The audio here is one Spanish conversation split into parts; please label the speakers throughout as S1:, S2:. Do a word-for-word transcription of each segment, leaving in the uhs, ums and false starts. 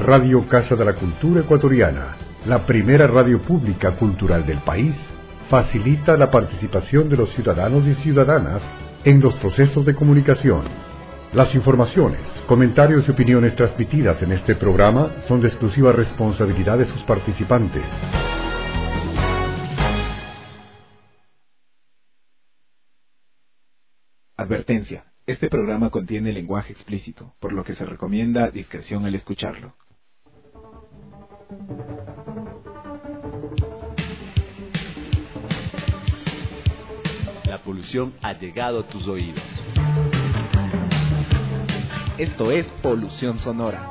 S1: Radio Casa de la Cultura Ecuatoriana, la primera radio pública cultural del país, facilita la participación de los ciudadanos y ciudadanas en los procesos de comunicación. Las informaciones, comentarios y opiniones transmitidas en este programa son de exclusiva responsabilidad de sus participantes.
S2: Advertencia. Este programa contiene lenguaje explícito, por lo que se recomienda discreción al escucharlo.
S3: La polución ha llegado a tus oídos.
S2: Esto es Polución Sonora.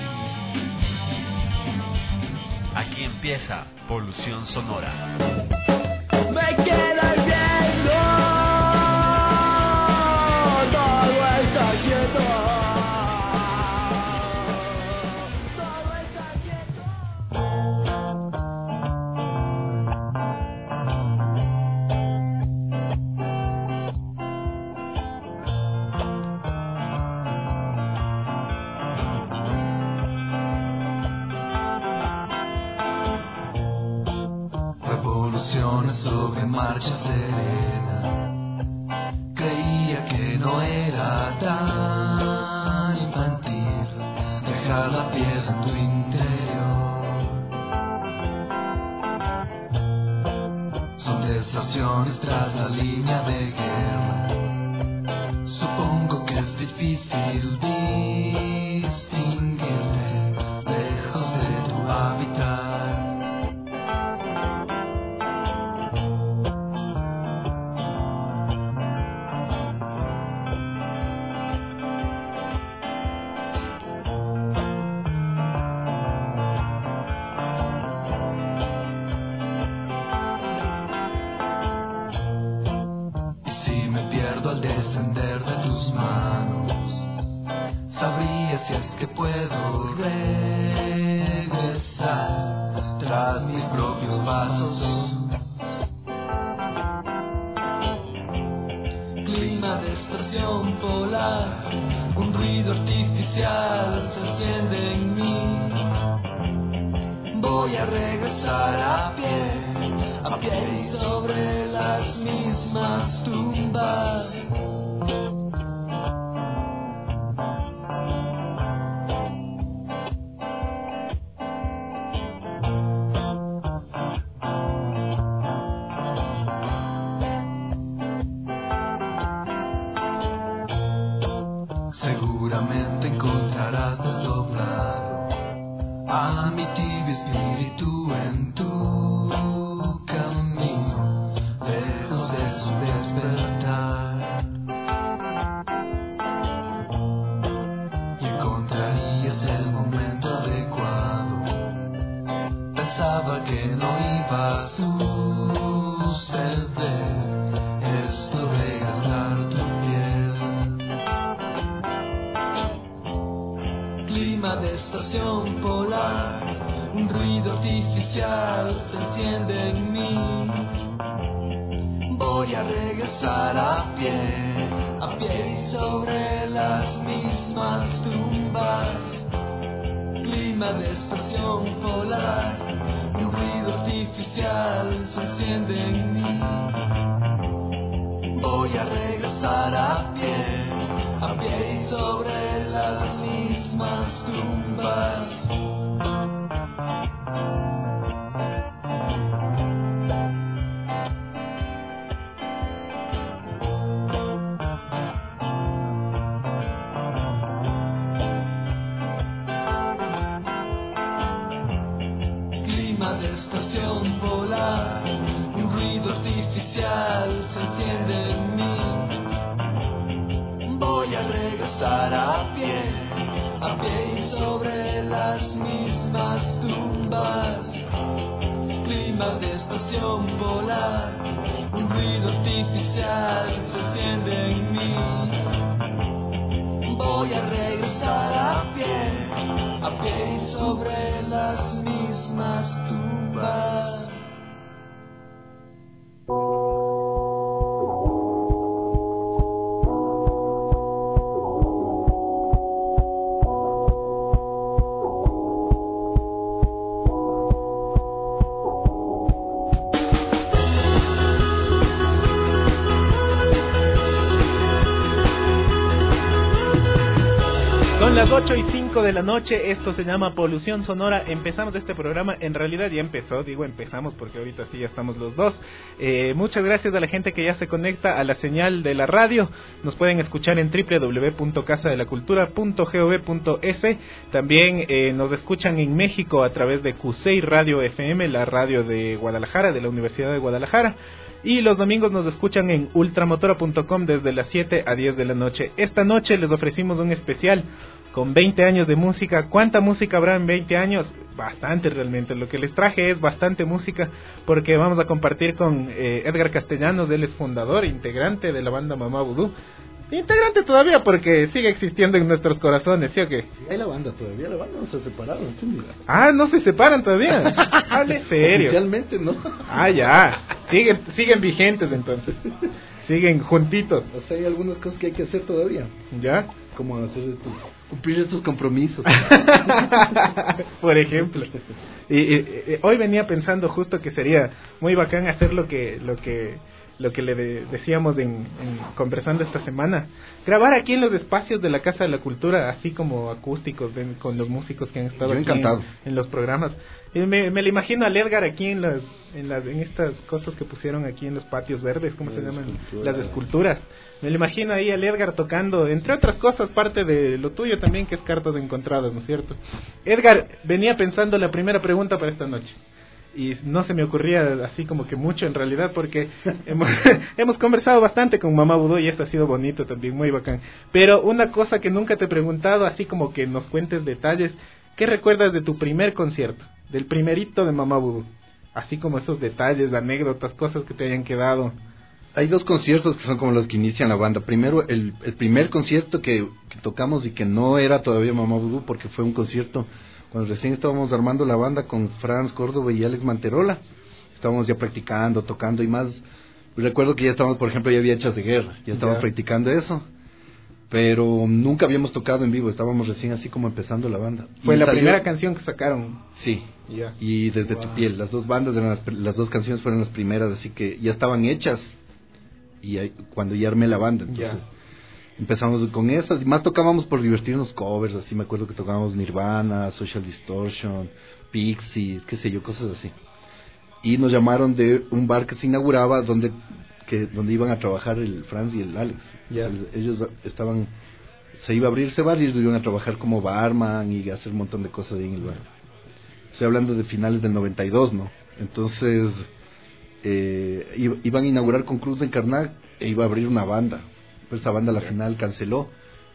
S3: Aquí empieza Polución Sonora.
S4: Me queda viendo, todo está quieto, todo está quieto.
S5: Revoluciones sobre marcha serena, creía que no era tan infantil dejar la piel en tu interior. Son deserciones tras la línea de guerra, supongo que es difícil distinguirte lejos de tu hábitat. Al descender de tus manos, sabría si es que puedo regresar tras mis propios pasos. Clima de estación polar, un ruido artificial se enciende en mí. Voy a regresar a pie, a pie y sobre las mismas tumbas. Seguramente encontrarás desdoblado a mi tibio espíritu en tu camino, lejos de su despertar. Y encontrarías el momento adecuado. Pensaba que no iba a suceder esto de gastar tu piel. Clima de estación polar, un ruido artificial se enciende en mí. Voy a regresar a pie, a pie y sobre las mismas tumbas. Clima de estación polar, un ruido artificial se enciende en mí. Voy a regresar a pie, a pie y sobre las mismas tumbas. Clima de estación polar, un ruido artificial se enciende en mí. Voy a regresar a pie, a pie y sobre las mismas tumbas. Clima de estación polar, un ruido artificial se enciende en mí. Voy a regresar a pie, a pie y sobre las mismas tumbas.
S6: ocho y cinco de la noche, esto se llama Polución Sonora. Empezamos este programa, en realidad ya empezó, digo empezamos porque ahorita sí ya estamos los dos. Eh, muchas gracias a la gente que ya se conecta a la señal de la radio. Nos pueden escuchar en doble u doble u doble u punto casa de la cultura punto gov punto es. También eh, nos escuchan en México a través de Q seis Radio F M, la radio de Guadalajara, de la Universidad de Guadalajara. Y los domingos nos escuchan en ultramotora punto com desde las siete a diez de la noche. Esta noche les ofrecimos un especial con veinte años de música. ¿Cuánta música habrá en veinte años? Bastante realmente. Lo que les traje es bastante música porque vamos a compartir con eh, Edgar Castellanos. Él es fundador e integrante de la banda Mamá Vudú. Integrante todavía porque sigue existiendo en nuestros corazones, ¿sí o qué?
S7: Hay la banda todavía, la banda no se ha separado, ¿entiendes?
S6: Ah, no se separan todavía. Hable serio.
S7: Oficialmente no.
S6: Ah, ya. Siguen, siguen vigentes entonces. Siguen juntitos.
S7: O sea, hay algunas cosas que hay que hacer todavía.
S6: ¿Ya?
S7: Como hacer estos, cumplir estos compromisos.
S6: Por ejemplo. Y, y, y hoy venía pensando justo que sería muy bacán hacer lo que lo que lo que le de, decíamos en, en conversando esta semana, grabar aquí en los espacios de la Casa de la Cultura, así como acústicos, ven, con los músicos que han estado
S7: Yo
S6: aquí
S7: encantado.
S6: en, en los programas. Y me, me lo imagino al Edgar aquí en las, en las en estas cosas que pusieron aquí en los patios verdes, ¿cómo las se llaman? Escultura. Las esculturas. Me lo imagino ahí al Edgar tocando, entre otras cosas, parte de lo tuyo también, que es Cartas Encontradas, ¿no es cierto? Edgar, venía pensando la primera pregunta para esta noche. Y no se me ocurría así como que mucho en realidad porque hemos, hemos conversado bastante con Mamá Vudú y eso ha sido bonito también, muy bacán. Pero una cosa que nunca te he preguntado, así como que nos cuentes detalles, ¿qué recuerdas de tu primer concierto? Del primerito de Mamá Vudú. Así como esos detalles, anécdotas, cosas que te hayan quedado.
S7: Hay dos conciertos que son como los que inician la banda. Primero, el, el primer concierto que, que tocamos y que no era todavía Mamá Vudú porque fue un concierto cuando recién estábamos armando la banda con Franz Córdoba y Alex Manterola. Estábamos ya practicando, tocando y más. Recuerdo que ya estábamos, por ejemplo, ya había Hechas de Guerra, ya estábamos yeah. practicando eso. Pero nunca habíamos tocado en vivo, estábamos recién así como empezando la banda.
S6: Fue
S7: y
S6: la
S7: salió...
S6: primera canción que sacaron.
S7: Sí,
S6: yeah.
S7: y Desde wow. tu piel, las dos bandas, eran las, las dos canciones fueron las primeras, así que ya estaban hechas. Y ahí, cuando ya armé la banda, entonces... Yeah. Empezamos con esas, y más tocábamos por divertirnos covers, así me acuerdo que tocábamos Nirvana, Social Distortion, Pixies, qué sé yo, cosas así. Y nos llamaron de un bar que se inauguraba donde que donde iban a trabajar el Franz y el Alex. Yeah. O sea, ellos estaban, se iba a abrir ese bar y ellos iban a trabajar como barman y hacer un montón de cosas ahí en el bar. Estoy hablando de finales del noventa y dos, ¿no? Entonces, eh, iban a inaugurar con Cruz de Encarnar e iba a abrir una banda. Esta banda a la final canceló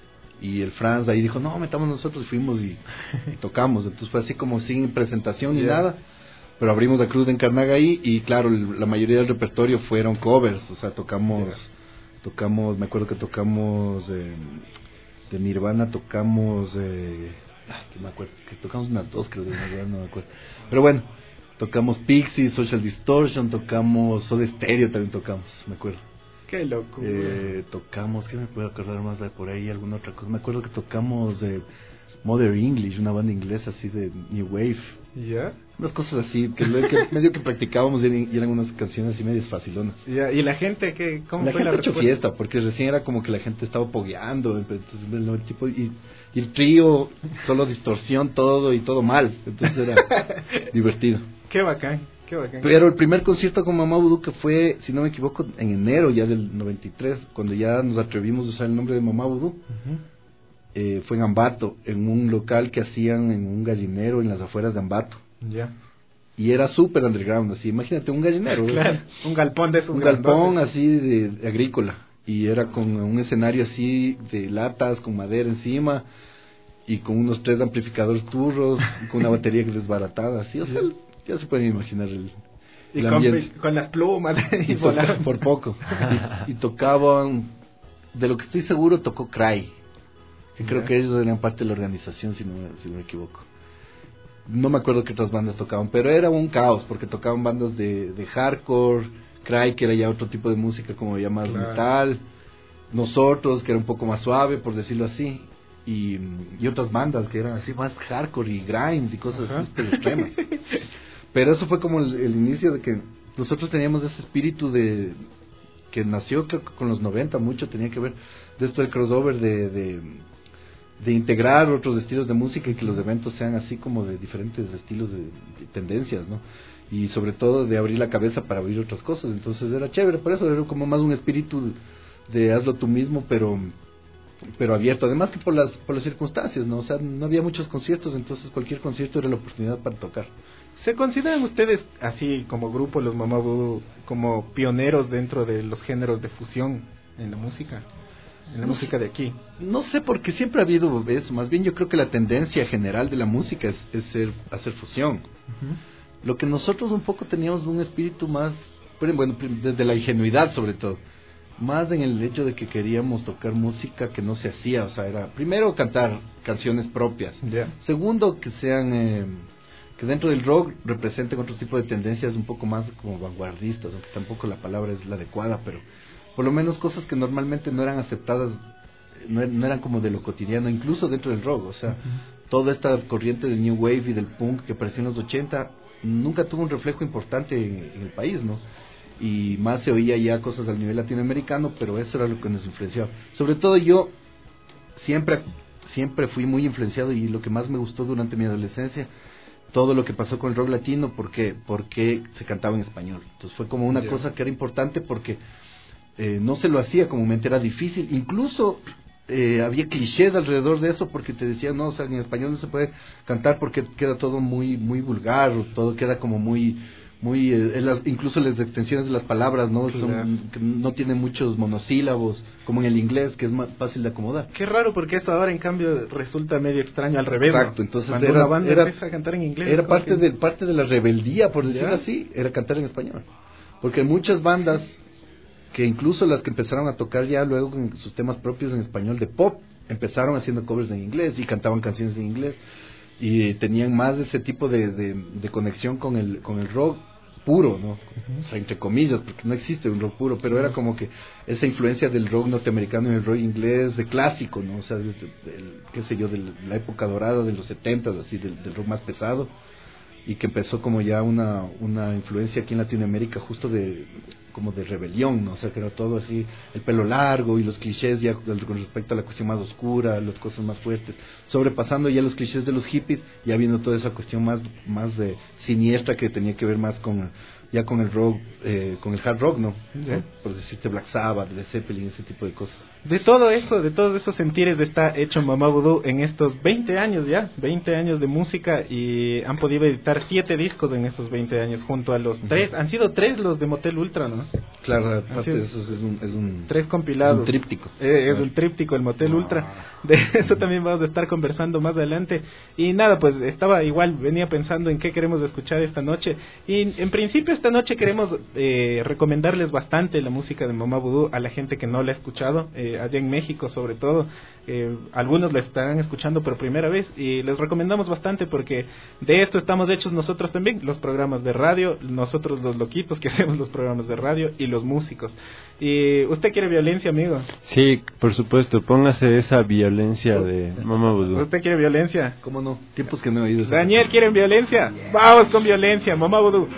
S7: y el Franz ahí dijo, no, metamos nosotros, fuimos y, y tocamos. Entonces fue así como sin presentación ni yeah. nada, pero abrimos la Cruz de Encarnaga ahí y claro, el, la mayoría del repertorio fueron covers. O sea, tocamos yeah. tocamos, me acuerdo que tocamos eh, de Nirvana, tocamos eh, ay, que me acuerdo, que tocamos unas dos, creo, de Nirvana, no me acuerdo, pero bueno, tocamos Pixies, Social Distortion, tocamos Soda Stereo, también tocamos, me acuerdo.
S6: Qué loco.
S7: Eh, tocamos, ¿qué me puedo acordar más de por ahí? Alguna otra cosa. Me acuerdo que tocamos eh, Mother English, una banda inglesa así de New Wave.
S6: ¿Ya? Yeah.
S7: Unas cosas así, que, que medio que practicábamos y eran unas canciones así medio facilonas.
S6: Yeah. ¿Y la gente qué? ¿Cómo
S7: la
S6: fue
S7: gente
S6: la
S7: hecho fiesta, porque recién era como que la gente estaba pogueando, entonces, el tipo, y, y el trío, solo distorsión, todo y todo mal. Entonces era divertido.
S6: Qué bacán. Qué bacán.
S7: Pero el primer concierto con Mamá Vudú, que fue, si no me equivoco, en enero ya del noventa y tres, cuando ya nos atrevimos a usar el nombre de Mamá Vudú, uh-huh. eh, fue en Ambato, en un local que hacían en un gallinero en las afueras de Ambato.
S6: Ya. Yeah.
S7: Y era súper underground, así, imagínate un gallinero.
S6: Claro, un galpón de esos.
S7: Un galpón así de, de agrícola, y era con un escenario así de latas, con madera encima, y con unos tres amplificadores turros, y con una batería desbaratada, así, o sea... Yeah. Ya se pueden imaginar el,
S6: el
S7: y
S6: ambiente. Con, con las plumas y,
S7: y toca, por poco y, y tocaban, de lo que estoy seguro, tocó Cry, que creo yeah. que ellos eran parte de la organización, si no, si no me equivoco. No me acuerdo qué otras bandas tocaban, pero era un caos porque tocaban bandas de, de hardcore, Cry, que era ya otro tipo de música como ya más claro. metal, nosotros, que era un poco más suave, por decirlo así, y, y otras bandas que eran así más hardcore y grind y cosas Ajá. así super extremas. Pero eso fue como el, el inicio de que nosotros teníamos ese espíritu de que nació creo que con los noventa, mucho tenía que ver de esto del crossover de, de de integrar otros estilos de música y que los eventos sean así como de diferentes estilos de, de tendencias, ¿no? Y sobre todo de abrir la cabeza para abrir otras cosas. Entonces era chévere, por eso era como más un espíritu de, de hazlo tú mismo, pero pero abierto, además que por las por las circunstancias, ¿no? O sea, no había muchos conciertos, entonces cualquier concierto era la oportunidad para tocar.
S6: ¿Se consideran ustedes, así como grupo, los Mamá Vudú, como pioneros dentro de los géneros de fusión en la música? En la
S7: no
S6: música
S7: sé,
S6: de aquí.
S7: No sé, porque siempre ha habido eso. Más bien yo creo que la tendencia general de la música es, es ser, hacer fusión. Uh-huh. Lo que nosotros un poco teníamos un espíritu más, bueno, desde la ingenuidad sobre todo, más en el hecho de que queríamos tocar música que no se hacía. O sea, era primero cantar canciones propias. Yeah. Segundo, que sean... Eh, que dentro del rock representen otro tipo de tendencias un poco más como vanguardistas, aunque tampoco la palabra es la adecuada, pero por lo menos cosas que normalmente no eran aceptadas, no, no eran como de lo cotidiano, incluso dentro del rock. O sea, uh-huh. toda esta corriente del new wave y del punk que apareció en los ochenta nunca tuvo un reflejo importante en, en el país, ¿no? Y más se oía ya cosas al nivel latinoamericano, pero eso era lo que nos influenció. Sobre todo yo siempre siempre fui muy influenciado, y lo que más me gustó durante mi adolescencia, todo lo que pasó con el rock latino, porque porque se cantaba en español. Entonces fue como una yeah. cosa que era importante, porque eh, no se lo hacía comúnmente, era difícil, incluso eh, había clichés alrededor de eso, porque te decían, no, o sea, en español no se puede cantar porque queda todo muy muy vulgar, todo queda como muy muy eh, las, incluso las extensiones de las palabras no
S6: claro.
S7: son no tienen muchos monosílabos como en el inglés, que es más fácil de acomodar.
S6: Qué raro, porque eso ahora en cambio resulta medio extraño al revés.
S7: Exacto, entonces
S6: cuando
S7: era,
S6: una banda
S7: era,
S6: empieza a cantar en inglés,
S7: era parte
S6: que...
S7: de parte de la rebeldía, por decirlo así, era cantar en español, porque muchas bandas que incluso las que empezaron a tocar ya luego con sus temas propios en español de pop empezaron haciendo covers en inglés y cantaban canciones en inglés, y tenían más ese tipo de, de, de conexión con el con el rock puro, ¿no? Uh-huh. O sea, entre comillas, porque no existe un rock puro, pero era como que esa influencia del rock norteamericano y el rock inglés de clásico, ¿no? O sea, desde el, qué sé yo, de la época dorada de los setentas, así, del, del rock más pesado, y que empezó como ya una una influencia aquí en Latinoamérica justo de como de rebelión, ¿no? O sea, que era todo así, el pelo largo y los clichés ya con respecto a la cuestión más oscura, las cosas más fuertes, sobrepasando ya los clichés de los hippies, ya viendo toda esa cuestión más más eh, siniestra que tenía que ver más con ya con el rock, eh, con el hard rock, ¿no? Yeah. Por, por decirte Black Sabbath, Led Zeppelin, ese tipo de cosas.
S6: De todo eso, de todos esos sentires está hecho Mamá Vudú en estos veinte años ya, veinte años de música, y han podido editar siete discos en esos veinte años junto a los uh-huh. tres, han sido tres los de Motel Ultra, ¿no?
S7: Claro, aparte de eso es un, es un
S6: tres compilados.
S7: Es un tríptico.
S6: Eh, es un tríptico, el Motel no. Ultra. De eso también vamos a estar conversando más adelante. Y nada, pues estaba igual, venía pensando en qué queremos escuchar esta noche. Y en principio esta noche queremos eh, recomendarles bastante la música de Mamá Vudú a la gente que no la ha escuchado, eh, allá en México sobre todo. Eh, algunos la estarán escuchando por primera vez y les recomendamos bastante, porque de esto estamos hechos nosotros también, los programas de radio, nosotros los loquitos que hacemos los programas de radio y los músicos. ¿Y usted quiere violencia, amigo?
S8: Sí, por supuesto, póngase esa violencia de Mamá Vudú.
S6: ¿Usted quiere violencia?
S7: ¿Cómo no? Tiempos que no he oído.
S6: Daniel, ¿quieren violencia? Vamos con violencia, Mamá Vudú.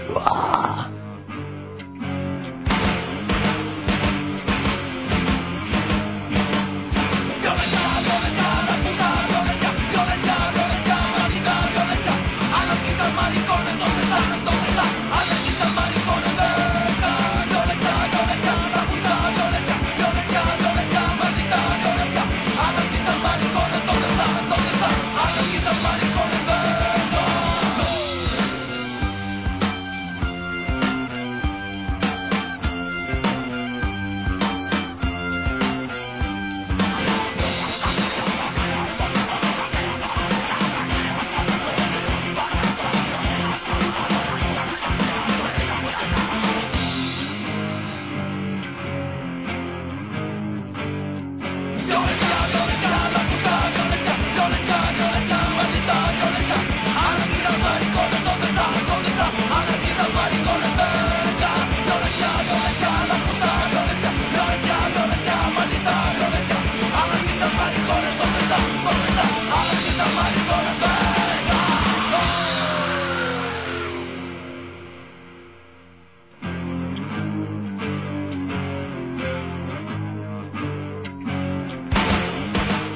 S5: Anarquistas maricones,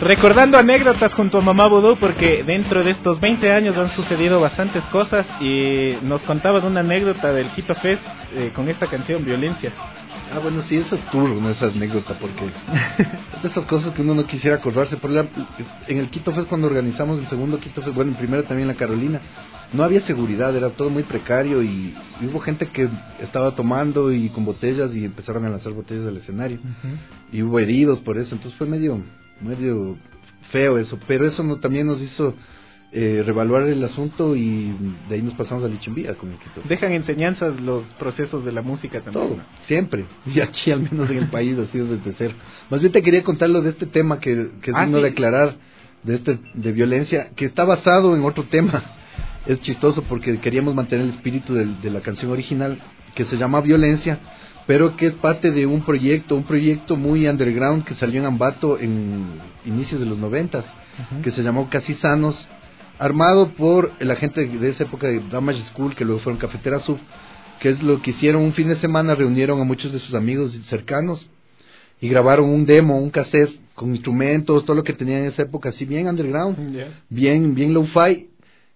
S6: recordando anécdotas junto a Mamá Vudú, porque dentro de estos veinte años han sucedido bastantes cosas y nos contaban una anécdota del Quito Fest eh, con esta canción, Violencia.
S7: Ah, bueno, sí, esa es turbo, ¿no? Esa anécdota, porque es de esas cosas que uno no quisiera acordarse. Por la, en el Quito Fest, cuando organizamos el segundo Quito Fest, bueno, en primero también en la Carolina, no había seguridad, era todo muy precario y, y hubo gente que estaba tomando y con botellas y empezaron a lanzar botellas del escenario. Uh-huh. Y hubo heridos por eso, entonces fue medio, medio feo eso, pero eso no, también nos hizo... Eh, revaluar el asunto y de ahí nos pasamos a Lichimbía con el Quito.
S6: Dejan enseñanzas los procesos de la música también.
S7: Todo, siempre. Y aquí al menos en el país ha sido desde cero. Más bien te quería contar lo de este tema que, que es
S6: ah,
S7: digno
S6: ¿sí?
S7: de aclarar, de este de violencia, que está basado en otro tema. Es chistoso porque queríamos mantener el espíritu de, de la canción original, que se llama Violencia, pero que es parte de un proyecto, un proyecto muy underground que salió en Ambato en inicios de los noventas, uh-huh. que se llamó Casi Sanos, armado por la gente de esa época de Damage School, que luego fueron Cafetera Sub, que es lo que hicieron un fin de semana, reunieron a muchos de sus amigos cercanos y grabaron un demo, un cassette con instrumentos, todo lo que tenían en esa época, así bien underground, yeah. bien bien lo-fi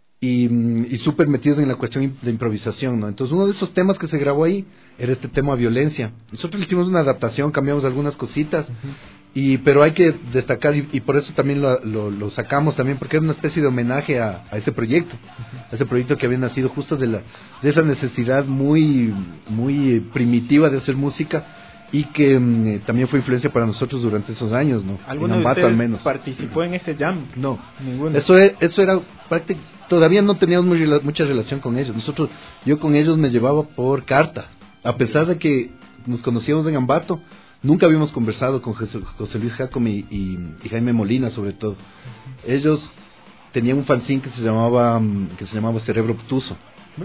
S7: y, y súper metidos en la cuestión de improvisación, ¿no? Entonces uno de esos temas que se grabó ahí era este tema Violencia. Nosotros le hicimos una adaptación, cambiamos algunas cositas, uh-huh. y pero hay que destacar, y, y por eso también lo, lo, lo sacamos también, porque era una especie de homenaje a, a ese proyecto, uh-huh. a ese proyecto que había nacido justo de, la, de esa necesidad muy, muy primitiva de hacer música, y que um, también fue influencia para nosotros durante esos años, ¿no?
S6: ¿Alguno
S7: en Ambato,
S6: de ustedes
S7: al menos
S6: participó en ese jam?
S7: No,
S6: ninguno.
S7: Eso, es, eso era prácticamente, todavía no teníamos muy, mucha relación con ellos. Nosotros, yo con ellos me llevaba por carta, a pesar de que nos conocíamos en Ambato, nunca habíamos conversado con José, José Luis Jacome y, y, y Jaime Molina, sobre todo. Ellos tenían un fanzine que se llamaba que se llamaba Cerebro Obtuso.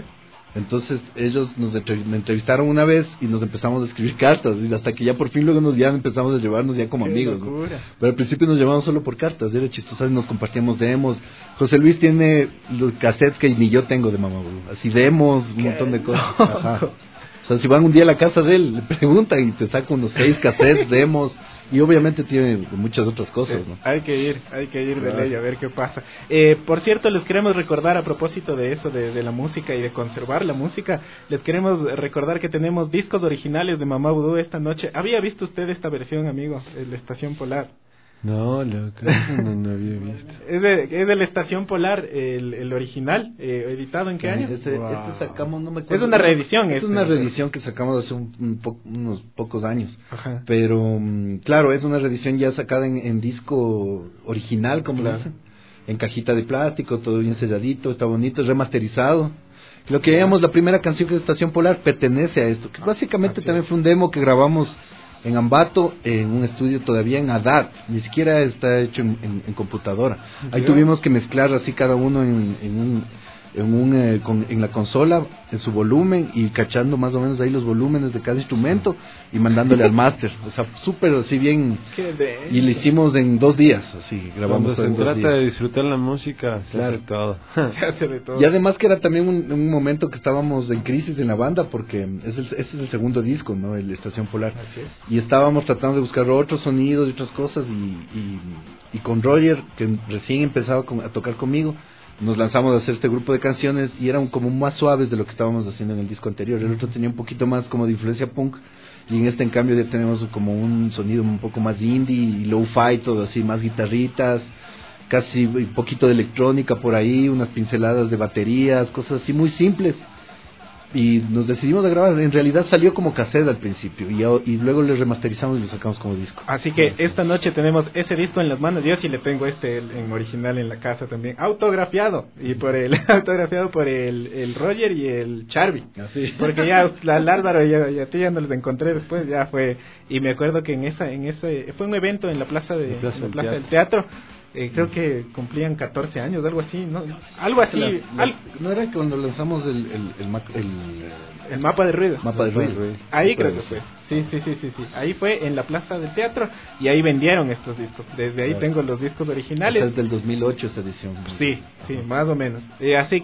S7: Entonces ellos nos entrev- me entrevistaron una vez y nos empezamos a escribir cartas, y hasta que ya por fin luego nos ya empezamos a llevarnos ya como
S6: Qué
S7: amigos, ¿no? Pero al principio nos llevábamos solo por cartas, era chistoso, nos compartíamos demos. José Luis tiene los cassettes que ni yo tengo de Mamá Vudú, así demos, un montón de cosas. Ajá. O sea, si van un día a la casa de él, le preguntan y te saca unos seis cassettes, demos, y obviamente tiene muchas otras cosas, ¿no?
S6: Hay que ir, hay que ir claro. de ley a ver qué pasa. Eh, por cierto, les queremos recordar, a propósito de eso, de, de la música y de conservar la música, les queremos recordar que tenemos discos originales de Mamá Vudú esta noche. ¿Había visto usted esta versión, amigo? La Estación Polar.
S8: No, loco, no, no había visto.
S6: Es de, es de la Estación Polar, el, el original, eh, editado en qué año?
S7: Este, wow. este sacamos, no me acuerdo.
S6: Es una reedición.
S7: Es
S6: este,
S7: una reedición que sacamos hace un, un po, unos pocos años.
S6: Ajá.
S7: Pero, um, claro, es una reedición ya sacada en, en disco original, como claro. dicen. En cajita de plástico, todo bien selladito, está bonito, es remasterizado. Lo que llamamos la primera canción que es Estación Polar pertenece a esto, que básicamente Aquí. también fue un demo que grabamos en Ambato, en un estudio todavía en Haddad, ni siquiera está hecho en, en, en computadora. Ahí tuvimos que mezclar así cada uno en, en un, en, un eh, con, en la consola, en su volumen, y cachando más o menos ahí los volúmenes de cada instrumento y mandándole al máster. O sea, súper así bien. Y lo hicimos en dos días, así, grabamos
S8: todo en dos días.
S7: Se
S8: trata de disfrutar la música, se
S7: claro.
S8: hace todo.
S6: Se hace de todo.
S7: Y además que era también un, un momento que estábamos en crisis en la banda, porque es el, ese es el segundo disco, ¿no? El Estación Polar.
S6: Así es.
S7: Y estábamos tratando de buscar otros sonidos y otras cosas, y, y, y con Roger, que recién empezaba con, a tocar conmigo, nos lanzamos a hacer este grupo de canciones y eran como más suaves de lo que estábamos haciendo en el disco anterior. El otro tenía un poquito más como de influencia punk, y en este en cambio ya tenemos como un sonido un poco más indie y low-fi, todo así, más guitarritas, casi un poquito de electrónica por ahí, unas pinceladas de baterías, cosas así muy simples. Y nos decidimos a grabar. En realidad salió como cassette al principio, y, y luego le remasterizamos y lo sacamos como disco.
S6: Así que esta noche tenemos ese disco en las manos. Yo sí le tengo este en original en la casa también, autografiado, y por el autografiado por el, el Roger y el Charby.
S7: Así.
S6: Porque ya al Álvaro y a, y a ti ya no los encontré después, ya fue. Y me acuerdo que en esa en ese fue un evento en la plaza de
S8: la plaza,
S6: en la
S8: del,
S6: plaza
S8: teatro.
S6: del teatro. Eh, creo que cumplían catorce años, algo así, ¿no? Algo así.
S7: La, la,
S6: al...
S7: ¿No era cuando lanzamos el el, el, el,
S6: el mapa de ruido?
S7: Mapa de ruido.
S6: Ahí creo que fue. Sí, sí, sí, sí, sí. Ahí fue en la plaza del teatro, y ahí vendieron estos discos. Desde ahí claro. tengo los discos originales.
S7: Esta es del dos mil ocho esa edición.
S6: Sí, sí, más o menos. Eh, así que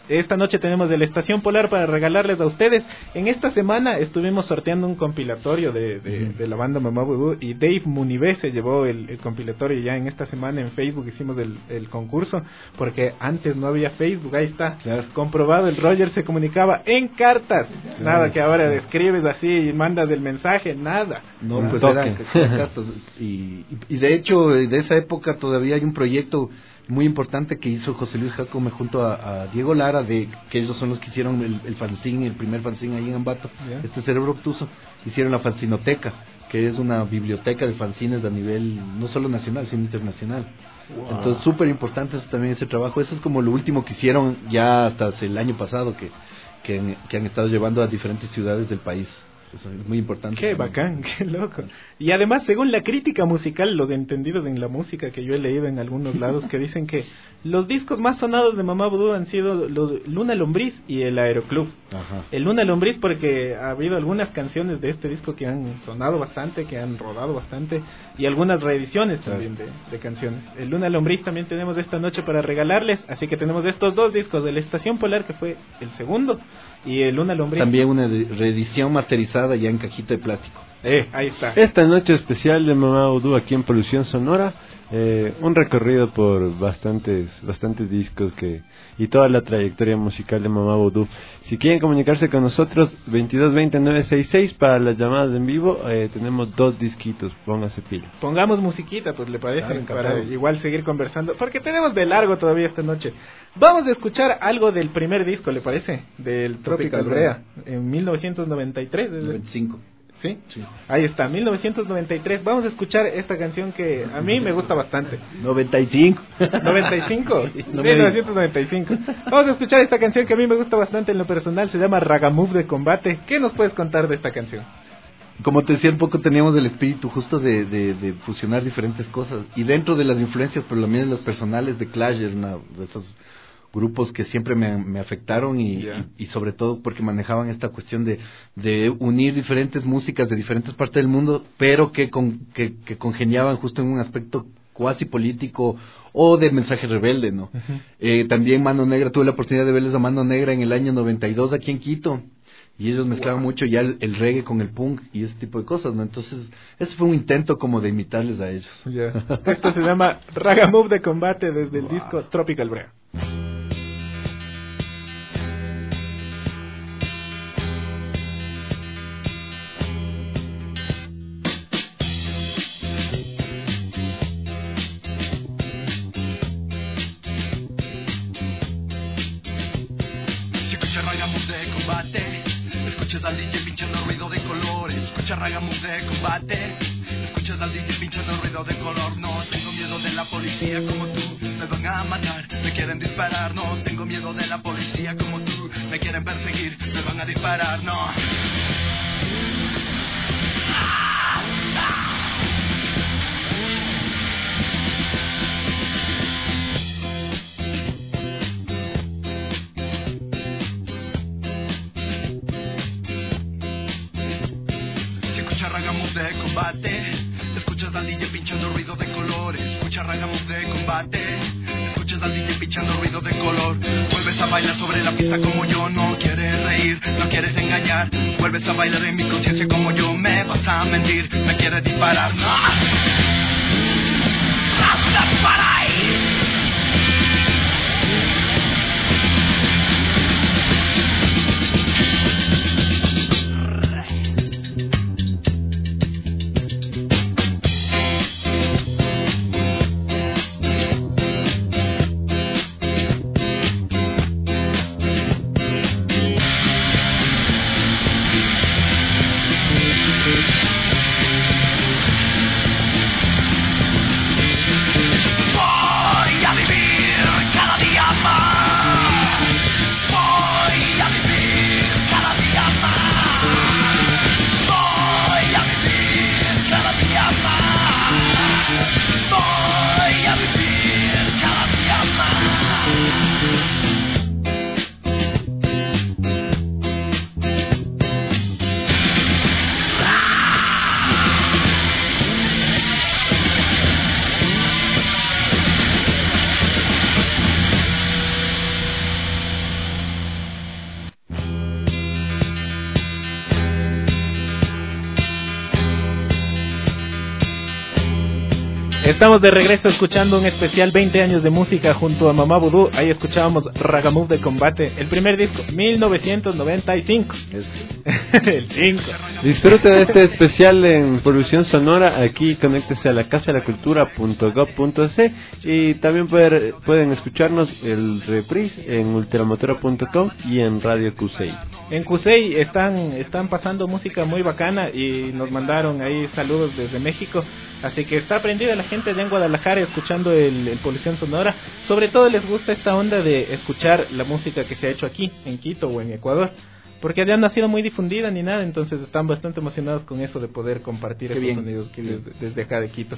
S6: Esta noche tenemos de la Estación Polar para regalarles a ustedes. En esta semana estuvimos sorteando un compilatorio de, de, de la banda Mamá Vudú y Dave Munibe se llevó el, el compilatorio. Ya en esta semana en Facebook hicimos el, el concurso, porque antes no había Facebook. Ahí está, claro. Comprobado. El Roger se comunicaba en cartas. Claro. Nada que ahora escribes así y mandas el mensaje, nada.
S7: No, pues eran, eran cartas. Y, y de hecho, de esa época todavía hay un proyecto muy importante que hizo José Luis Jacome junto a, a Diego Lara, de que ellos son los que hicieron el, el fanzine, el primer fanzine ahí en Ambato, yeah. Este Cerebro Obtuso, hicieron la Fanzinoteca, que es una biblioteca de fanzines a nivel no solo nacional, sino internacional. Wow. Entonces, súper importante eso, también ese trabajo. Eso es como lo último que hicieron ya hasta el año pasado, que, que, que han estado llevando a diferentes ciudades del país. Eso es muy importante.
S6: Qué bacán, qué loco. Y además, según la crítica musical, los entendidos en la música que yo he leído en algunos lados, que dicen que los discos más sonados de Mamá Vudú han sido los Luna Lombriz y el Aeroclub. Ajá. El Luna Lombriz porque ha habido algunas canciones de este disco que han sonado bastante, que han rodado bastante, y algunas reediciones también de, de canciones. El Luna Lombriz también tenemos esta noche para regalarles, así que tenemos estos dos discos de la Estación Polar, que fue el segundo, y el Luna Lombriz.
S7: También una de, reedición masterizada ya en cajita de plástico.
S6: Eh, ahí está.
S8: Esta noche especial de Mamá Vudú aquí en Polución Sonora, eh, un recorrido por bastantes bastantes discos que y toda la trayectoria musical de Mamá Vudú. Si quieren comunicarse con nosotros, veintidós veinte nueve sesenta y seis para las llamadas en vivo. Eh, tenemos dos disquitos, póngase pila.
S6: Pongamos musiquita, pues le parece, claro, para igual seguir conversando, porque tenemos de largo todavía esta noche. Vamos a escuchar algo del primer disco, ¿le parece? Del Tropical Brea, en mil novecientos noventa y tres.
S7: noventa y cinco.
S6: ¿Sí? Sí. Ahí está, mil novecientos noventa y tres. Vamos a escuchar esta canción que a mí me gusta bastante.
S7: noventa y cinco.
S6: ¿noventa y cinco? No mil novecientos noventa y cinco. Vamos a escuchar esta canción que a mí me gusta bastante en lo personal. Se llama Ragamove de Combate. ¿Qué nos puedes contar de esta canción?
S7: Como te decía, un poco teníamos el espíritu justo de, de, de fusionar diferentes cosas. Y dentro de las influencias, por lo menos las personales de Clash, una de esos grupos que siempre me, me afectaron y, yeah. y, y sobre todo porque manejaban esta cuestión de, de unir diferentes músicas de diferentes partes del mundo, pero que, con, que, que congeniaban justo en un aspecto cuasi político o de mensaje rebelde, ¿no? Uh-huh. Eh, también Mano Negra, tuve la oportunidad de verles a Mano Negra en el año noventa y dos aquí en Quito, y ellos mezclaban wow. mucho ya el, el reggae con el punk y ese tipo de cosas, ¿no? Entonces, eso fue un intento como de imitarles a ellos.
S6: Yeah. Esto se llama Ragamove de Combate desde el wow. disco Tropical Brea.
S9: Al D J pinchando ruido de colores, escucha Ragamove de Combate. Escuchas al D J pinchando ruido de color. No tengo miedo de la policía como tú, me van a matar, me quieren disparar. No tengo miedo de la policía como tú, me quieren perseguir, me van a disparar. No. De combate, escuchas al D J pinchando ruido de colores, escucha Ragamove de Combate, escuchas al D J pinchando ruido de color, vuelves a bailar sobre la pista como yo, no quieres reír, no quieres engañar, vuelves a bailar en mi conciencia como yo, me vas a mentir, me quieres disparar, no, para ahí. Oh!
S6: Estamos de regreso escuchando un especial veinte años de música junto a Mamá Vudú. Ahí escuchábamos Ragamove de Combate, el primer disco, mil novecientos noventa y cinco. El cinco.
S8: Disfrute de este especial en Polución Sonora. Aquí conéctese a la casa de la cultura punto gob punto ce y también puede, pueden escucharnos el reprise en ultramotora punto com y en Radio Cusey.
S6: En Cusey están, están pasando música muy bacana y nos mandaron ahí saludos desde México. Así que está prendida la gente de en Guadalajara escuchando el, el Polución Sonora. Sobre todo les gusta esta onda de escuchar la música que se ha hecho aquí, en Quito o en Ecuador. Porque ya no ha sido muy difundida ni nada, entonces están bastante emocionados con eso de poder compartir Qué esos bien. sonidos desde, desde acá de Quito.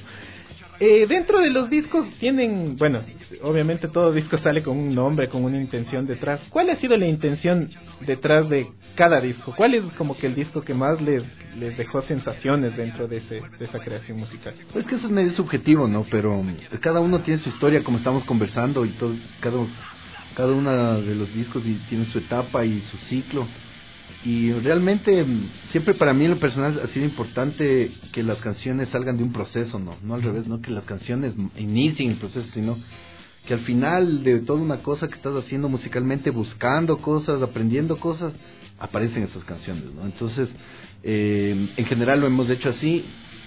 S6: Eh, dentro de los discos tienen, bueno, obviamente todo disco sale con un nombre, con una intención detrás. ¿Cuál ha sido la intención detrás de cada disco? ¿Cuál es como que el disco que más les, les dejó sensaciones dentro de, ese, de esa creación musical?
S7: Pues que eso es medio subjetivo, ¿no? Pero cada uno tiene su historia, como estamos conversando, y todo, cada, cada uno de los discos y tiene su etapa y su ciclo. Y realmente siempre para mí en lo personal ha sido importante que las canciones salgan de un proceso, no no al revés, no que las canciones inicien el proceso, sino que al final de toda una cosa que estás haciendo musicalmente, buscando cosas, aprendiendo cosas, aparecen esas canciones, ¿no? Entonces, eh, en general lo hemos hecho así.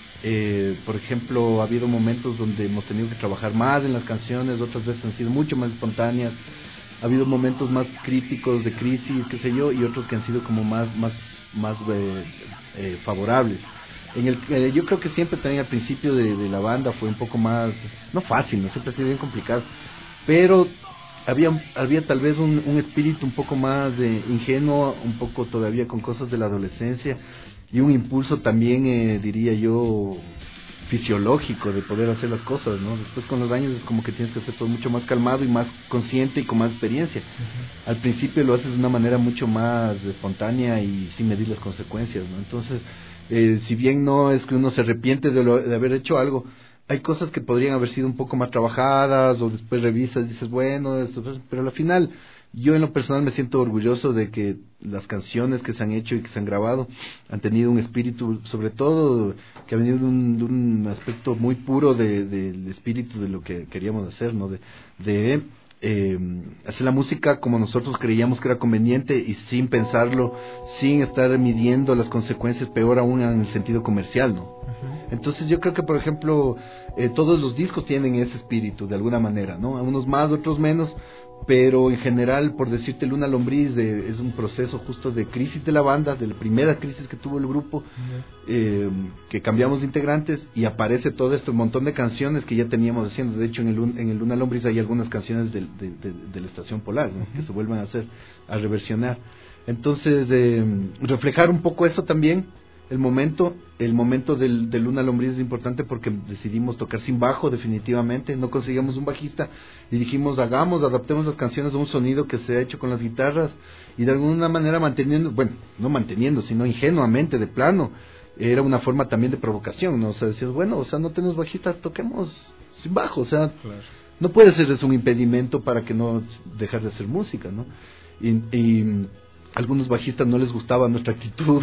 S7: Eh, por ejemplo, ha habido momentos donde hemos tenido que trabajar más en las canciones, otras veces han sido mucho más espontáneas. Ha habido momentos más críticos, de crisis, qué sé yo, y otros que han sido como más más más eh, eh, favorables. En el eh, yo creo que siempre también al principio de, de la banda fue un poco más, no fácil, no siempre ha sido bien complicado, pero había había tal vez un, un espíritu un poco más eh, ingenuo, un poco todavía con cosas de la adolescencia y un impulso también, eh, diría yo, fisiológico de poder hacer las cosas, ¿no? Después con los años es como que tienes que hacer todo mucho más calmado y más consciente y con más experiencia. Uh-huh. Al principio lo haces de una manera mucho más espontánea y sin medir las consecuencias, ¿no? Entonces, eh, si bien no es que uno se arrepiente de, lo, de haber hecho algo, hay cosas que podrían haber sido un poco más trabajadas o después revisas y dices, bueno, esto, pero al final yo en lo personal me siento orgulloso de que las canciones que se han hecho y que se han grabado han tenido un espíritu, sobre todo que ha venido de un, de un aspecto muy puro de, de, del espíritu de lo que queríamos hacer, ¿no? De, de eh, hacer la música como nosotros creíamos que era conveniente y sin pensarlo, sin estar midiendo las consecuencias, peor aún en el sentido comercial, ¿no? Uh-huh. Entonces yo creo que, por ejemplo, eh, todos los discos tienen ese espíritu de alguna manera, ¿no? Unos más, otros menos, pero en general, por decirte, Luna Lombriz eh, es un proceso justo de crisis de la banda, de la primera crisis que tuvo el grupo, uh-huh. eh, que cambiamos de integrantes y aparece todo esto, un montón de canciones que ya teníamos haciendo. De hecho, en el, en el Luna Lombriz hay algunas canciones de, de, de, de la Estación Polar, ¿no? Uh-huh. Que se vuelven a hacer, a reversionar. Entonces, eh, reflejar un poco eso también. El momento, el momento del, del Luna Lombriz es importante porque decidimos tocar sin bajo definitivamente, no conseguimos un bajista y dijimos hagamos, adaptemos las canciones a un sonido que se ha hecho con las guitarras y de alguna manera manteniendo, bueno, no manteniendo, sino ingenuamente, de plano, era una forma también de provocación, ¿no? O sea, decías, bueno, o sea, no tenemos bajista, toquemos sin bajo, o sea, claro. No puede ser eso un impedimento para que no dejar de hacer música, ¿no? Y... y algunos bajistas no les gustaba nuestra actitud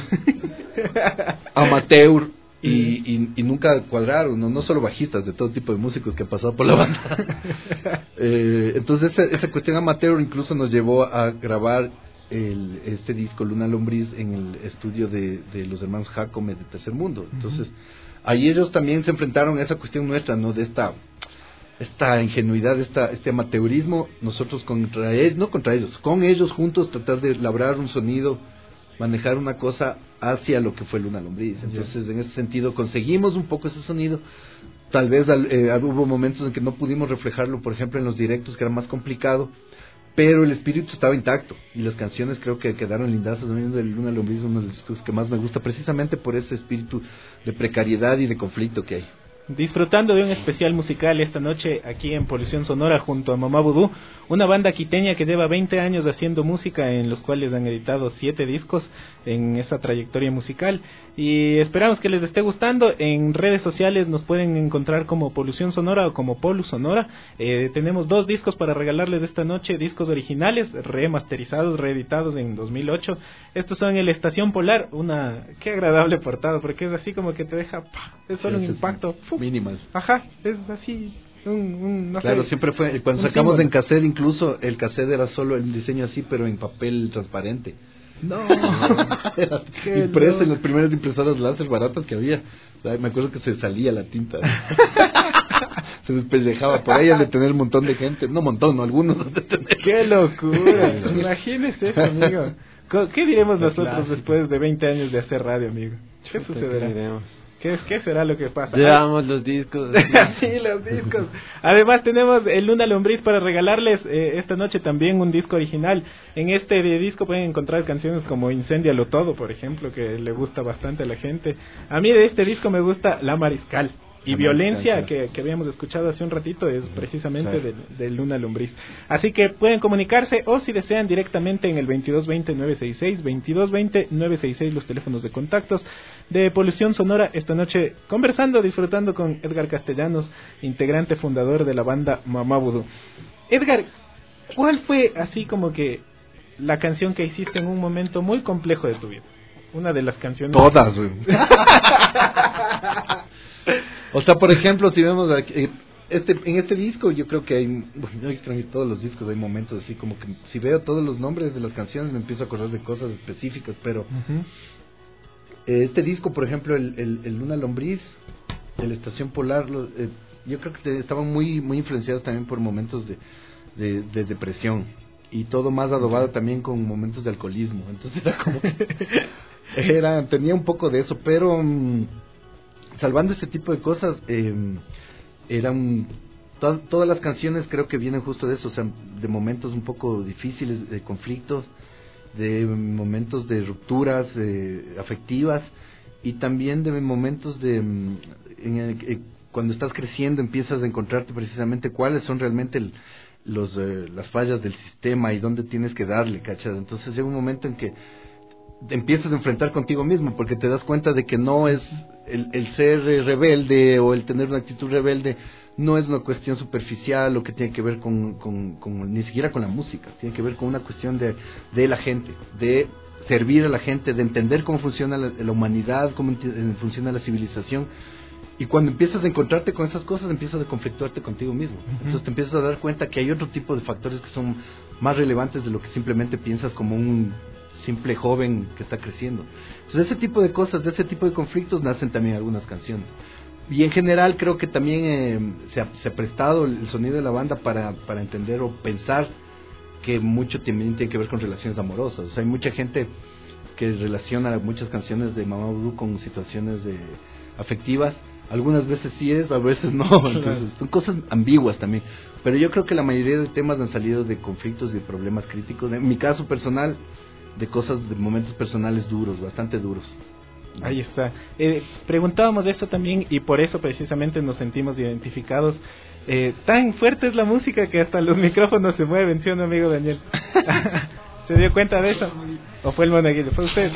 S7: amateur y, y, y nunca cuadraron, no, no solo bajistas, de todo tipo de músicos que han pasado por la banda. eh, entonces esa, esa cuestión amateur incluso nos llevó a grabar el, este disco Luna Lombriz en el estudio de, de los hermanos Jacome de Tercer Mundo. Entonces uh-huh. ahí ellos también se enfrentaron a esa cuestión nuestra, ¿no? De esta esta ingenuidad, esta, este amateurismo, nosotros contra ellos, no contra ellos, con ellos juntos tratar de labrar un sonido, manejar una cosa hacia lo que fue Luna Lombriz. Entonces, yeah. en ese sentido, conseguimos un poco ese sonido. Tal vez eh, hubo momentos en que no pudimos reflejarlo, por ejemplo, en los directos, que era más complicado, pero el espíritu estaba intacto, y las canciones creo que quedaron lindazas. De Luna Lombriz es uno de los discos que más me gusta, precisamente por ese espíritu de precariedad y de conflicto que hay.
S6: Disfrutando de un especial musical esta noche aquí en Polución Sonora junto a Mamá Vudú, una banda quiteña que lleva veinte años haciendo música, en los cuales han editado siete discos en esa trayectoria musical, y esperamos que les esté gustando. En redes sociales nos pueden encontrar como Polución Sonora o como Polu Sonora. Eh, tenemos dos discos para regalarles esta noche, discos originales, remasterizados, reeditados en dos mil ocho. Estos son el Estación Polar, una, qué agradable portada, porque es así como que te deja, ¡pah! Es solo sí, un sí, impacto, sí.
S7: Minimal.
S6: Ajá, es así, un, un no
S7: claro,
S6: sé,
S7: siempre fue, cuando sacamos símbolo. En cassette, incluso el cassette era solo el diseño así, pero en papel transparente.
S6: No,
S7: impreso en las primeras impresoras láser baratas que había. Me acuerdo que se salía la tinta. Se despellejaba. Por ahí han de tener un montón de gente. No, montón, no, algunos han de tener.
S6: ¡Qué locura! Imagínese eso, amigo. ¿Qué diremos la nosotros clásica. Después de veinte años de hacer radio, amigo? ¿Qué Chuta, sucederá? ¿Qué, ¿Qué, ¿Qué será lo que pasa?
S8: Llevamos los discos.
S6: Sí, los discos. Además tenemos el Luna Lombriz para regalarles eh, esta noche también un disco original. En este disco pueden encontrar canciones como Incéndialo Todo, por ejemplo, que le gusta bastante a la gente. A mí de este disco me gusta La Mariscal. Y la Violencia, mariscal, claro. que, que habíamos escuchado hace un ratito, es precisamente claro. de, de Luna Lombriz. Así que pueden comunicarse, o si desean, directamente en el veintidós veinte nueve sesenta y seis, veintidós veinte nueve sesenta y seis, los teléfonos de contactos de Polución Sonora. Esta noche conversando, disfrutando con Edgar Castellanos, integrante fundador de la banda Mamá Vudú. Edgar, ¿cuál fue así como que la canción que hiciste en un momento muy complejo de tu vida? Una de las canciones...
S7: Todas, güey. O sea, por ejemplo, si vemos aquí, este, en este disco, yo creo que hay, bueno, yo creo que en todos los discos hay momentos así como que si veo todos los nombres de las canciones me empiezo a acordar de cosas específicas, pero uh-huh. este disco, por ejemplo, el, el, el Luna Lombriz, el Estación Polar, lo, eh, yo creo que te, estaban muy muy influenciados también por momentos de, de, de depresión y todo más adobado uh-huh. también con momentos de alcoholismo, entonces era como era tenía un poco de eso, pero um, salvando este tipo de cosas, eh, eran to- todas las canciones creo que vienen justo de eso, o sea, de momentos un poco difíciles, de conflictos, de momentos de rupturas eh, afectivas y también de momentos de en el, eh, cuando estás creciendo empiezas a encontrarte precisamente cuáles son realmente el, los eh, las fallas del sistema y dónde tienes que darle, ¿cachas? Entonces llega un momento en que te empiezas a enfrentar contigo mismo porque te das cuenta de que no es el, el ser rebelde o el tener una actitud rebelde no es una cuestión superficial o que tiene que ver con, con, con ni siquiera con la música, tiene que ver con una cuestión de, de la gente, de servir a la gente, de entender cómo funciona la, la humanidad, cómo ent- funciona la civilización. Y cuando empiezas a encontrarte con esas cosas, empiezas a conflictuarte contigo mismo. Uh-huh. Entonces te empiezas a dar cuenta que hay otro tipo de factores que son más relevantes de lo que simplemente piensas como un simple joven que está creciendo. Entonces ese tipo de cosas, de ese tipo de conflictos nacen también algunas canciones. Y en general creo que también eh, se, ha, se ha prestado el sonido de la banda para, para entender o pensar que mucho también tiene que ver con relaciones amorosas. O sea, hay mucha gente que relaciona muchas canciones de Mamá Vudú con situaciones de, afectivas. Algunas veces sí es, a veces no. Entonces, son cosas ambiguas también. Pero yo creo que la mayoría de temas han salido de conflictos y de problemas críticos. En mi caso personal, de cosas, de momentos personales duros, bastante duros.
S6: Ahí está. Eh, preguntábamos de eso también y por eso precisamente nos sentimos identificados. Eh, tan fuerte es la música que hasta los micrófonos se mueven, ¿sí o no, amigo Daniel? ¿Se dio cuenta de eso? ¿O fue el monaguillo? ¿Fue usted?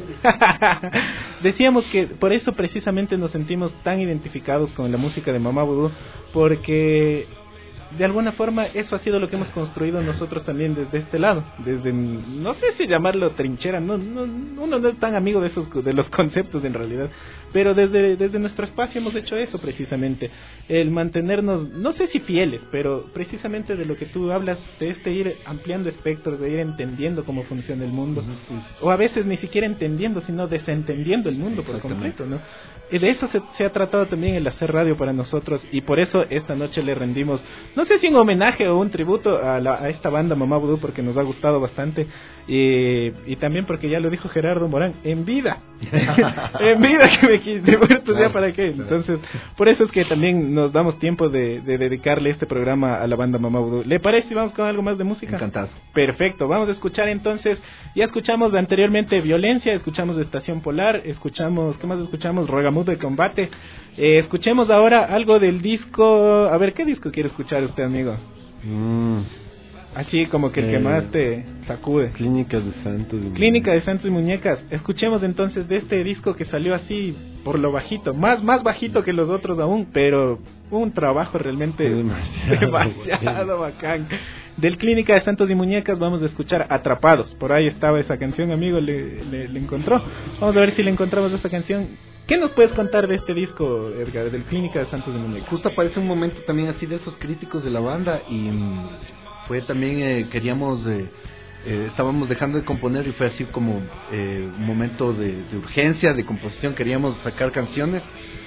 S6: Decíamos que por eso precisamente nos sentimos tan identificados con la música de Mamá Vudú, porque de alguna forma eso ha sido lo que hemos construido nosotros también desde este lado, desde, no sé si llamarlo trinchera, no, no, uno no es tan amigo de esos de los conceptos en realidad, pero desde, desde nuestro espacio hemos hecho eso precisamente, el mantenernos, no sé si fieles, pero precisamente de lo que tú hablas, de este ir ampliando espectros, de ir entendiendo cómo funciona el mundo, o a veces ni siquiera entendiendo, sino desentendiendo el mundo por completo, ¿no? Y de eso se, se ha tratado también el hacer radio para nosotros, y por eso esta noche le rendimos, no sé si un homenaje o un tributo a, la, a esta banda Mamá Vudú, porque nos ha gustado bastante, y, y también porque ya lo dijo Gerardo Morán, en vida, en vida que me quise muerto, claro, ya para qué. Claro. Entonces, por eso es que también nos damos tiempo de, de dedicarle este programa a la banda Mamá Vudú. ¿Le parece si vamos con algo más de música?
S7: Encantado.
S6: Perfecto, vamos a escuchar entonces, ya escuchamos anteriormente Violencia, escuchamos Estación Polar, escuchamos, ¿qué más escuchamos? Rogamudo de Combate. Eh, escuchemos ahora algo del disco, a ver, ¿qué disco quiere escuchar usted, amigo?
S8: Mm.
S6: Así como que el eh, que más te sacude.
S8: Clínicas de Santos y
S6: Clínica de Santos y Muñecas. Escuchemos entonces de este disco que salió así por lo bajito, más más bajito que los otros aún, pero un trabajo realmente demasiado, demasiado bacán. Del Clínica de Santos y Muñecas vamos a escuchar Atrapados. Por ahí estaba esa canción, amigo, le, le, le encontró. Vamos a ver si le encontramos esa canción. ¿Qué nos puedes contar de este disco, Edgar, del Clínica de Santos de Muñecas?
S7: Justo aparece un momento también así de esos críticos de la banda y mm, fue también, eh, queríamos, eh, eh, estábamos dejando de componer y fue así como eh, un momento de, de urgencia, de composición, queríamos sacar canciones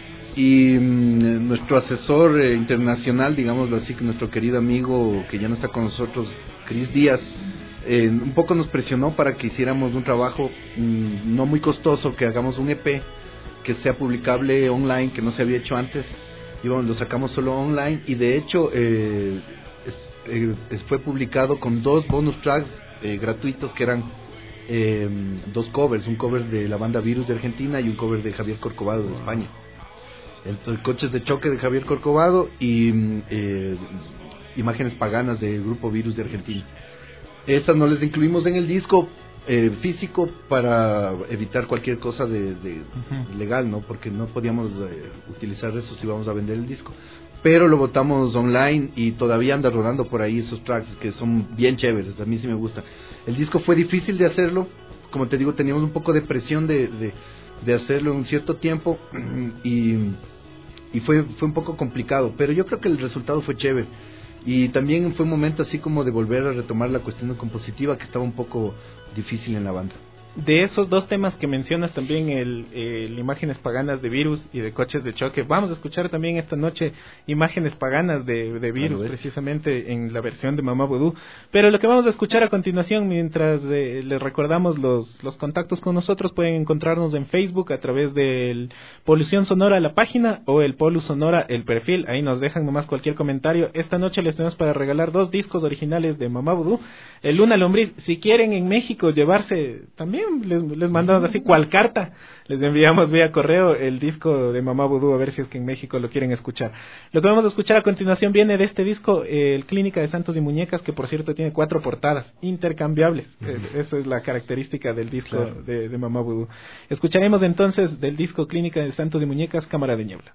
S7: y mm, nuestro asesor eh, internacional, digámoslo así, que nuestro querido amigo que ya no está con nosotros, Chris Díaz, eh, un poco nos presionó para que hiciéramos un trabajo mm, no muy costoso, que hagamos un E P que sea publicable online, que no se había hecho antes, y bueno, lo sacamos solo online, y de hecho eh, es, eh, fue publicado con dos bonus tracks eh, gratuitos que eran eh, dos covers, un cover de la banda Virus de Argentina y un cover de Javier Corcovado de España. Entonces, Coches de Choque de Javier Corcovado y eh, Imágenes Paganas del grupo Virus de Argentina. Estas no les incluimos en el disco eh, físico para evitar cualquier cosa de, de uh-huh. legal, ¿no? Porque no podíamos eh, utilizar eso si vamos a vender el disco. Pero lo botamos online y todavía anda rodando por ahí esos tracks que son bien chéveres, a mí sí me gusta. El disco fue difícil de hacerlo, como te digo, teníamos un poco de presión de, de, de hacerlo en un cierto tiempo y, y fue, fue un poco complicado, pero yo creo que el resultado fue chévere. Y también fue un momento así como de volver a retomar la cuestión compositiva que estaba un poco difícil en la banda.
S6: De esos dos temas que mencionas también, el, el Imágenes Paganas de Virus y de Coches de Choque, vamos a escuchar también esta noche Imágenes Paganas de, de Virus, precisamente en la versión de Mamá Vudú. Pero lo que vamos a escuchar a continuación, mientras eh, les recordamos los, los contactos con nosotros, pueden encontrarnos en Facebook a través del Polución Sonora la página o el Polus Sonora el perfil, ahí nos dejan nomás cualquier comentario. Esta noche les tenemos para regalar dos discos originales de Mamá Vudú, el Luna Lombriz. Si quieren en México llevarse también, Les, les mandamos así cual carta, les enviamos vía correo el disco de Mamá Vudú, a ver si es que en México lo quieren escuchar. Lo que vamos a escuchar a continuación viene de este disco, eh, el Clínica de Santos y Muñecas, que por cierto tiene cuatro portadas intercambiables. Uh-huh. eh, eso es la característica del disco, claro, de, de Mamá Vudú. Escucharemos entonces del disco Clínica de Santos y Muñecas, Cámara de Niebla.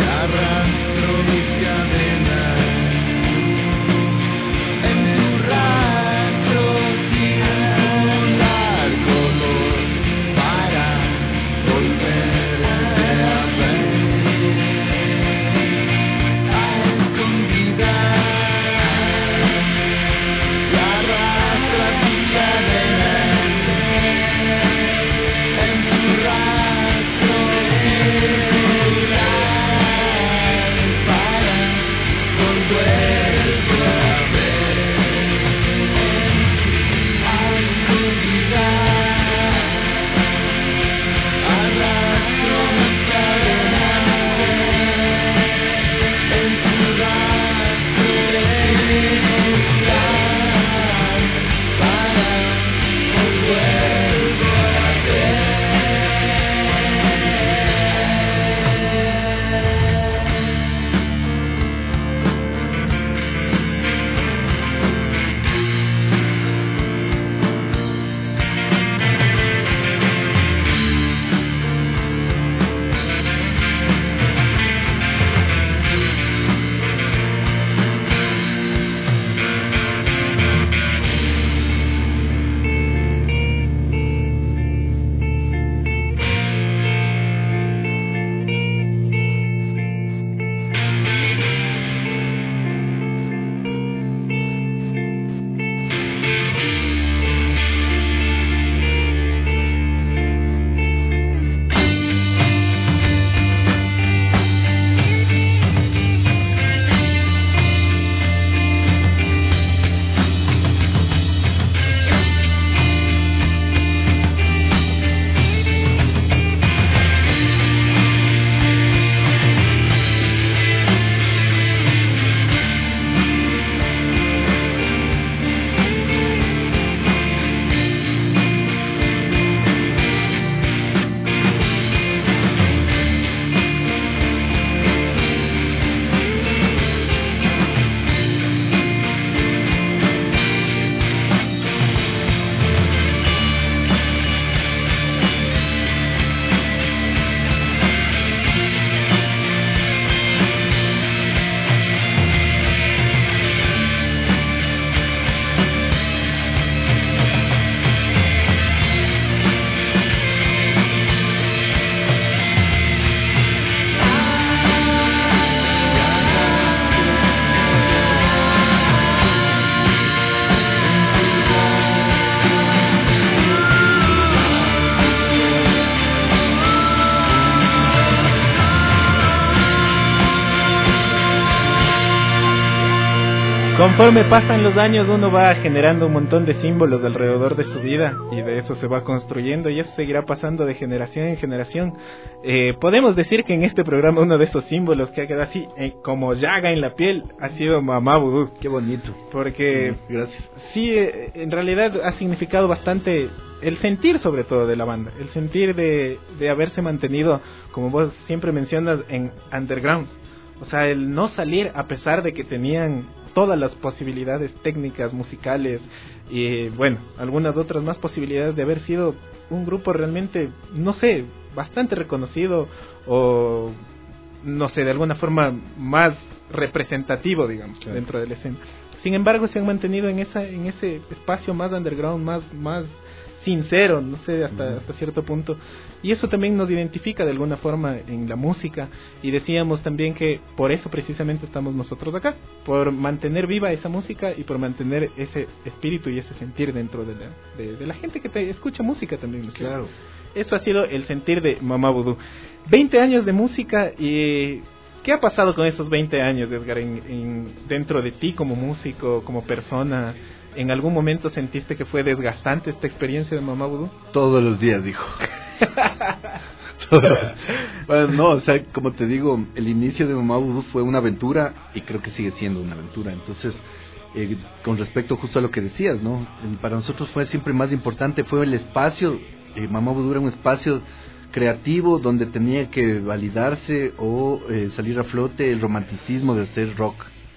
S5: Arrastro mi cadena en tu radio.
S6: Conforme pasan los años uno va generando un montón de símbolos alrededor de su vida y de eso se va construyendo y eso seguirá pasando de generación en generación. Eh, podemos decir que en este programa uno de esos símbolos que ha quedado así eh, como llaga en la piel ha sido Mamá Vudú.
S7: Qué bonito.
S6: Porque
S7: gracias.
S6: Sí, eh, en realidad ha significado bastante el sentir sobre todo de la banda, el sentir de, de haberse mantenido, como vos siempre mencionas, en underground. O sea, el no salir a pesar de que tenían todas las posibilidades técnicas, musicales y bueno, algunas otras más posibilidades de haber sido un grupo realmente, no sé, bastante reconocido o no sé, de alguna forma más representativo, digamos, sí, dentro de la escena. Sin embargo, se han mantenido en esa en ese espacio más underground, más más sincero, no sé, hasta, uh-huh. hasta cierto punto. Y eso también nos identifica de alguna forma en la música. Y decíamos también que por eso precisamente estamos nosotros acá, por mantener viva esa música y por mantener ese espíritu y ese sentir dentro de la, de, de la gente que te escucha música también, ¿no?
S7: Claro.
S6: Eso ha sido el sentir de Mamá Vudú. veinte años de música y... ¿Qué ha pasado con esos veinte años, Edgar, en, en, dentro de ti como músico, como persona? ¿En algún momento sentiste que fue desgastante esta experiencia de Mamá Vudú?
S7: Todos los días, dijo. Bueno, no, o sea, como te digo, el inicio de Mamá Vudú fue una aventura y creo que sigue siendo una aventura. Entonces, eh, con respecto justo a lo que decías, ¿no? Para nosotros fue siempre más importante, fue el espacio. eh, Mamá Vudú era un espacio creativo donde tenía que validarse o eh, salir a flote el romanticismo de hacer rock,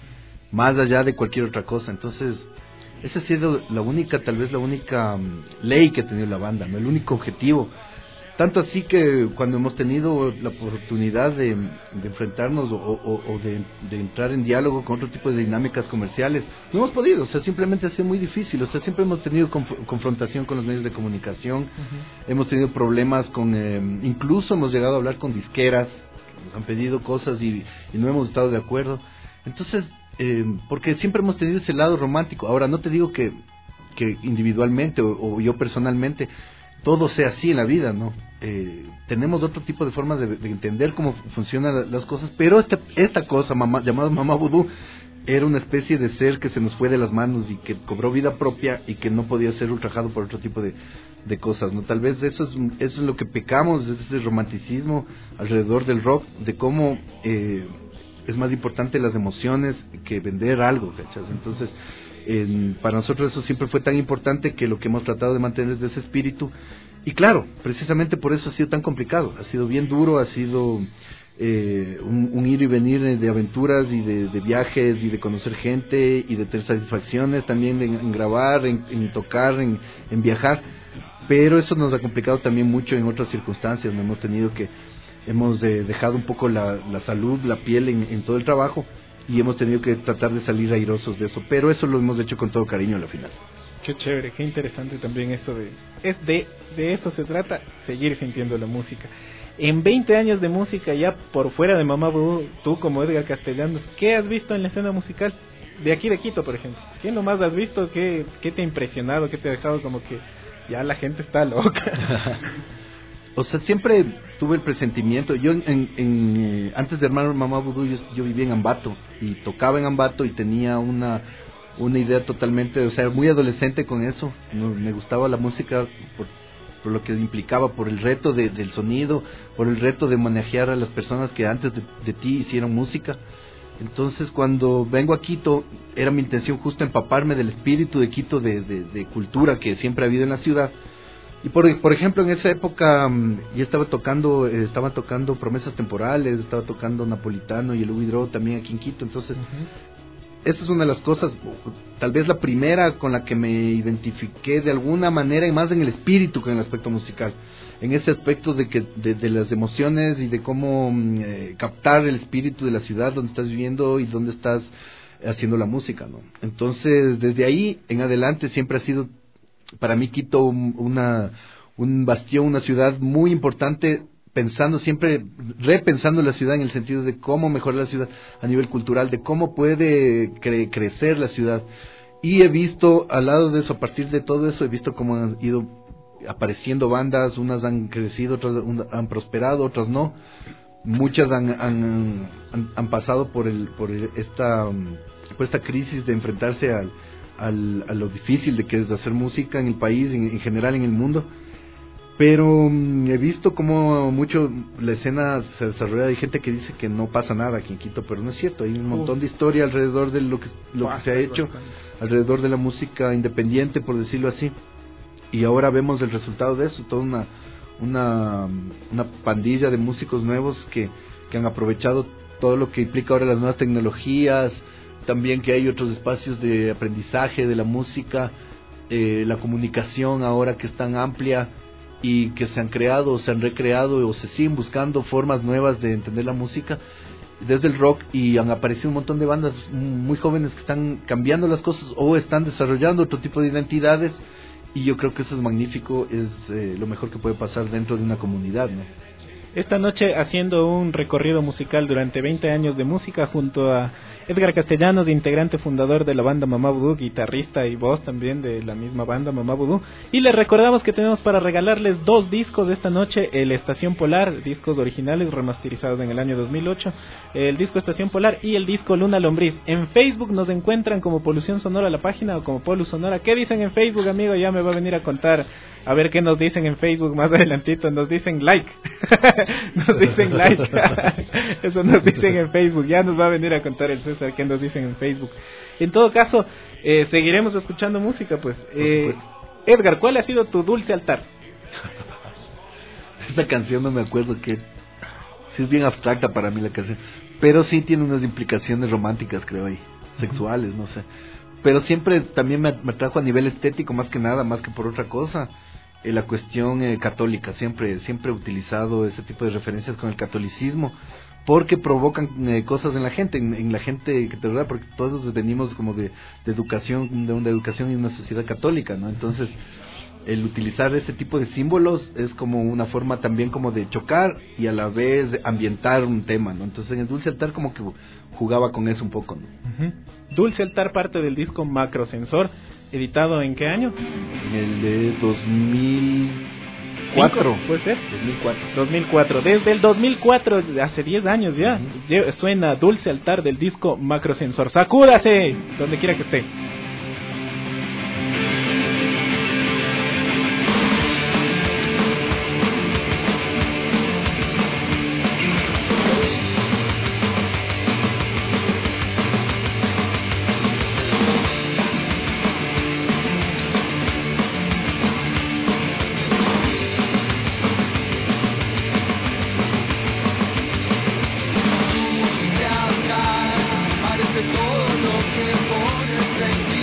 S7: más allá de cualquier otra cosa. Entonces, esa ha sido la única, tal vez la única um, ley que ha tenido la banda, ¿no? El único objetivo. Tanto así que cuando hemos tenido la oportunidad de, de enfrentarnos o, o, o de, de entrar en diálogo con otro tipo de dinámicas comerciales, no hemos podido, o sea, simplemente ha sido muy difícil, o sea, siempre hemos tenido conf- confrontación con los medios de comunicación, uh-huh. hemos tenido problemas con, eh, incluso hemos llegado a hablar con disqueras, que nos han pedido cosas y, y no hemos estado de acuerdo. Entonces, eh, porque siempre hemos tenido ese lado romántico. Ahora, no te digo que, que individualmente o, o yo personalmente todo sea así en la vida, ¿no? Eh, tenemos otro tipo de formas de, de entender cómo funcionan las cosas, pero esta, esta cosa mamá, llamada Mamá Vudú era una especie de ser que se nos fue de las manos y que cobró vida propia y que no podía ser ultrajado por otro tipo de, de cosas, ¿no? Tal vez eso es, eso es lo que pecamos, es ese romanticismo alrededor del rock, de cómo eh, es más importante las emociones que vender algo, ¿cachas? Entonces, En, para nosotros eso siempre fue tan importante que lo que hemos tratado de mantener es ese espíritu. Y claro, precisamente por eso ha sido tan complicado, ha sido bien duro, ha sido eh, un, un ir y venir de aventuras y de, de viajes y de conocer gente y de tener satisfacciones también en, en grabar, en, en tocar, en, en viajar, pero eso nos ha complicado también mucho en otras circunstancias. No hemos tenido que, hemos eh, dejado un poco la, la salud, la piel en, en todo el trabajo, y hemos tenido que tratar de salir airosos de eso, pero eso lo hemos hecho con todo cariño a la final.
S6: Qué chévere, qué interesante también eso de, es de, de eso se trata, seguir sintiendo la música. En veinte años de música, ya por fuera de Mamá Vudú, tú como Edgar Castellanos, ¿qué has visto en la escena musical? De aquí de Quito, por ejemplo. ¿Qué nomás has visto? ¿Qué, qué te ha impresionado? ¿Qué te ha dejado como que ya la gente está loca?
S7: O sea, siempre tuve el presentimiento. Yo, en, en, en, eh, antes de armar Mamá Vudú, yo, yo vivía en Ambato y tocaba en Ambato y tenía una una idea totalmente, o sea, muy adolescente con eso. No, me gustaba la música por, por lo que implicaba, por el reto de, del sonido, por el reto de manejar a las personas que antes de, de ti hicieron música. Entonces, cuando vengo a Quito, era mi intención justo empaparme del espíritu de Quito, de, de, de cultura que siempre ha habido en la ciudad. Y por, por ejemplo, en esa época um, yo estaba tocando eh, estaba tocando Promesas Temporales, estaba tocando Napolitano y el Uvidro también aquí en Quito. Entonces, uh-huh. esa es una de las cosas, tal vez la primera con la que me identifiqué de alguna manera, y más en el espíritu que en el aspecto musical, en ese aspecto de que de, de las emociones y de cómo eh, captar el espíritu de la ciudad donde estás viviendo y donde estás haciendo la música, ¿no? Entonces, desde ahí en adelante siempre ha sido para mí Quito un, una, un bastión, una ciudad muy importante, pensando siempre, repensando la ciudad en el sentido de cómo mejorar la ciudad a nivel cultural, de cómo puede cre- crecer la ciudad. Y he visto, al lado de eso, a partir de todo eso, he visto cómo han ido apareciendo bandas, unas han crecido, otras han prosperado, otras no. muchas han, han, han, han pasado por el por esta por esta crisis de enfrentarse al, al, a lo difícil de que es hacer música en el país, en, en general en el mundo. Pero um, he visto como mucho la escena se desarrolla. Hay gente que dice que no pasa nada aquí en Quito, pero no es cierto. Hay un montón uh. de historia alrededor de lo que lo que se ha hecho, alrededor de la música independiente, por decirlo así. Y ahora vemos el resultado de eso, toda una una una pandilla de músicos nuevos que que han aprovechado todo lo que implica ahora las nuevas tecnologías, también que hay otros espacios de aprendizaje de la música, eh, la comunicación ahora que es tan amplia, y que se han creado o se han recreado o se siguen buscando formas nuevas de entender la música desde el rock, y han aparecido un montón de bandas muy jóvenes que están cambiando las cosas o están desarrollando otro tipo de identidades, y yo creo que eso es magnífico, es eh, lo mejor que puede pasar dentro de una comunidad, ¿no?
S6: Esta noche haciendo un recorrido musical durante veinte años de música junto a Edgar Castellanos, integrante fundador de la banda Mamá Vudú, guitarrista y voz también de la misma banda Mamá Vudú. Y les recordamos que tenemos para regalarles dos discos esta noche, el Estación Polar, discos originales remasterizados en el año dos mil ocho, el disco Estación Polar y el disco Luna Lombriz. En Facebook nos encuentran como Polución Sonora la página o como Polu Sonora. ¿Qué dicen en Facebook, amigo? Ya me va a venir a contar. A ver qué nos dicen en Facebook más adelantito. Nos dicen like. Nos dicen like. Eso nos dicen en Facebook. Ya nos va a venir a contar el César qué nos dicen en Facebook. En todo caso, eh, seguiremos escuchando música, pues. Eh, Edgar, ¿cuál ha sido tu dulce altar?
S7: Esa canción no me acuerdo qué. Sí, es bien abstracta para mí la canción. Pero sí tiene unas implicaciones románticas, creo ahí. Sexuales, no sé. Pero siempre también me, me atrajo a nivel estético, más que nada, más que por otra cosa. Eh, la cuestión eh, católica, siempre siempre he utilizado ese tipo de referencias con el catolicismo, porque provocan eh, cosas en la gente, en, en la gente que te rodea, porque todos venimos como de, de educación, de una educación y una sociedad católica, ¿no? Entonces, el utilizar ese tipo de símbolos es como una forma también como de chocar y a la vez de ambientar un tema, ¿no? Entonces, en el Dulce Altar como que jugaba con eso un poco, ¿no?
S6: Uh-huh. Dulce Altar parte del disco Macrosensor, editado ¿en qué año?
S7: En el de dos mil cuatro.
S6: ¿Puede ser?
S7: dos mil cuatro.
S6: dos mil cuatro. Desde el dos mil cuatro, hace diez años ya, uh-huh. Suena Dulce Altar del disco Macrosensor. ¡Sacúdase! Donde quiera que esté.
S9: Parece todo lo que pones en ti.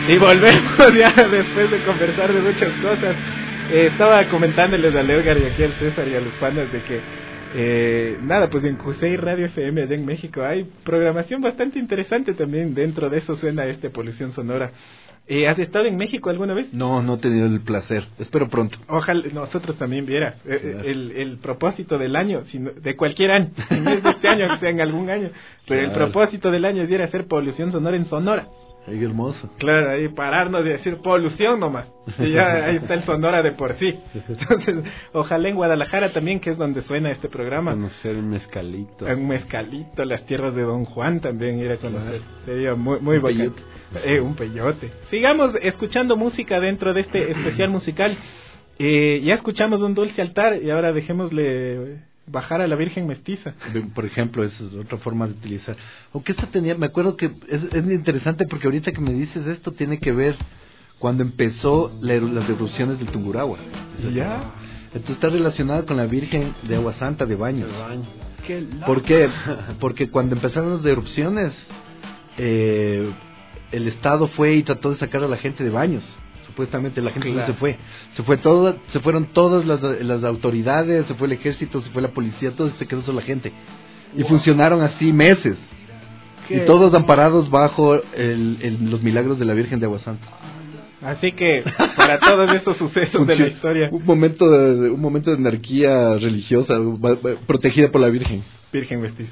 S6: Y volvemos ya después de conversar de muchas cosas. Eh, estaba comentándoles a Edgar y aquí al César y a los panas de que eh, nada, pues en Q C I Radio F M de en México hay programación bastante interesante también. Dentro de eso suena este Polución Sonora. Eh, ¿Has estado en México alguna vez?
S7: No, no he tenido el placer. Espero pronto.
S6: Ojalá nosotros también vieras. Eh, el, el propósito del año, sino, de cualquier año, si no es de este año, que sea en algún año, pero claro, el propósito del año es ir a hacer Polución Sonora en Sonora.
S7: Ay, qué hermoso.
S6: Claro, ahí pararnos y decir polución nomás. Y ya ahí está el Sonora de por sí. Entonces, ojalá en Guadalajara también, que es donde suena este programa.
S8: Conocer un mezcalito.
S6: Un mezcalito, las tierras de Don Juan también ir a conocer. Sería muy, muy bacán. Eh, un peyote. Sigamos escuchando música dentro de este especial musical. Eh, ya escuchamos un dulce altar y ahora dejémosle bajar a la Virgen Mestiza.
S7: Por ejemplo, esa es otra forma de utilizar. Aunque esta tenía, me acuerdo que es, es interesante porque ahorita que me dices esto tiene que ver cuando empezó la, las erupciones del Tungurahua.
S6: ¿Ya?
S7: Entonces está relacionado con la Virgen de Agua Santa de Baños.
S8: De Baños.
S6: Qué
S7: ¿Por qué? Porque cuando empezaron las erupciones, eh, el Estado fue y trató de sacar a la gente de Baños. Supuestamente la gente claro. no se fue, se fue todo, se fueron todas las, las autoridades, se fue el ejército, se fue la policía, todo se quedó solo la gente y wow. funcionaron así meses. ¿Qué? Y todos amparados bajo el, el, los milagros de la Virgen de Agua Santa.
S6: Así que para todos esos sucesos de la historia,
S7: un momento de un momento de anarquía religiosa protegida por la Virgen.
S6: Virgen Mestiza.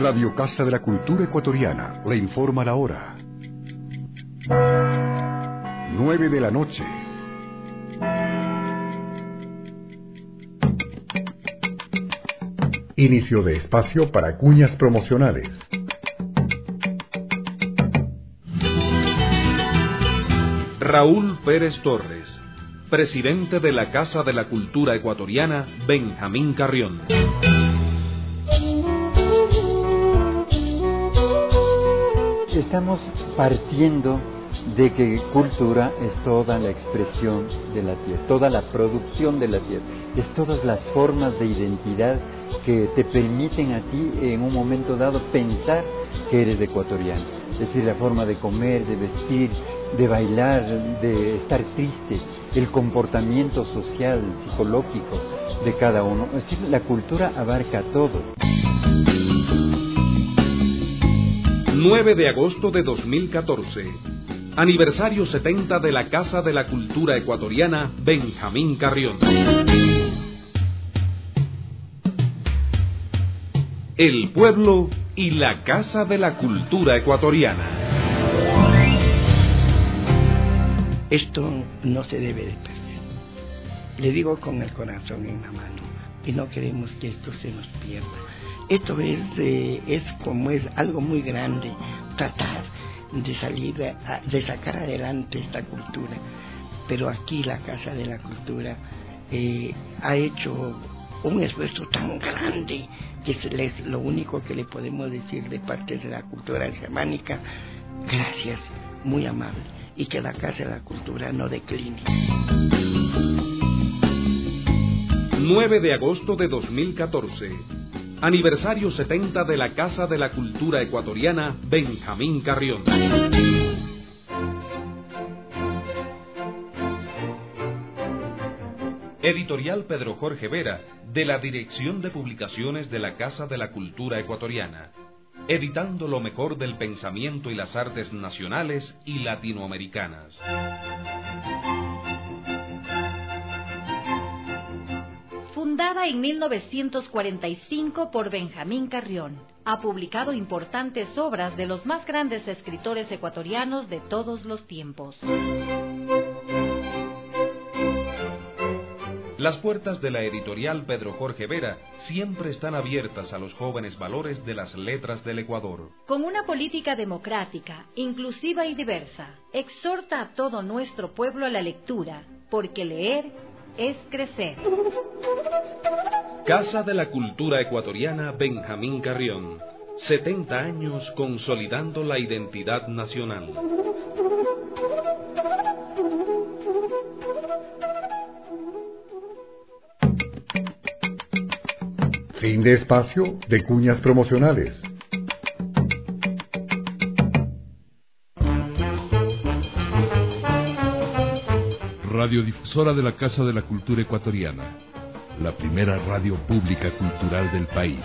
S1: Radio Casa de la Cultura Ecuatoriana le informa la hora. Nueve de la noche. Inicio de espacio para cuñas promocionales.
S10: Raúl Pérez Torres, presidente de la Casa de la Cultura Ecuatoriana, Benjamín Carrión.
S11: Estamos partiendo de que cultura es toda la expresión de la tierra, toda la producción de la tierra, es todas las formas de identidad que te permiten a ti en un momento dado pensar que eres ecuatoriano, es decir, la forma de comer, de vestir, de bailar, de estar triste, el comportamiento social, psicológico de cada uno, es decir, la cultura abarca todo.
S10: nueve de agosto de dos mil catorce, aniversario setenta de la Casa de la Cultura Ecuatoriana, Benjamín Carrión. El pueblo y la Casa de la Cultura Ecuatoriana.
S12: Esto no se debe de perder. Le digo con el corazón en la mano, y no queremos que esto se nos pierda. Esto es, eh, es como es algo muy grande, tratar de salir, a, de sacar adelante esta cultura. Pero aquí la Casa de la Cultura eh, ha hecho un esfuerzo tan grande que es les, lo único que le podemos decir de parte de la cultura germánica, gracias, muy amable, y que la Casa de la Cultura no decline.
S10: nueve de agosto de dos mil catorce, aniversario setenta de la Casa de la Cultura Ecuatoriana, Benjamín Carrión. Editorial Pedro Jorge Vera, de la Dirección de Publicaciones de la Casa de la Cultura Ecuatoriana, editando lo mejor del pensamiento y las artes nacionales y latinoamericanas.
S13: Fundada en mil novecientos cuarenta y cinco por Benjamín Carrión, ha publicado importantes obras de los más grandes escritores ecuatorianos de todos los tiempos.
S10: Las puertas de la editorial Pedro Jorge Vera siempre están abiertas a los jóvenes valores de las letras del Ecuador.
S13: Con una política democrática, inclusiva y diversa, exhorta a todo nuestro pueblo a la lectura, porque leer es crecer.
S10: Casa de la Cultura Ecuatoriana, Benjamín Carrión. setenta años consolidando la identidad nacional.
S1: Fin de espacio de cuñas promocionales.
S14: Radiodifusora de la Casa de la Cultura Ecuatoriana, la primera radio pública cultural del país.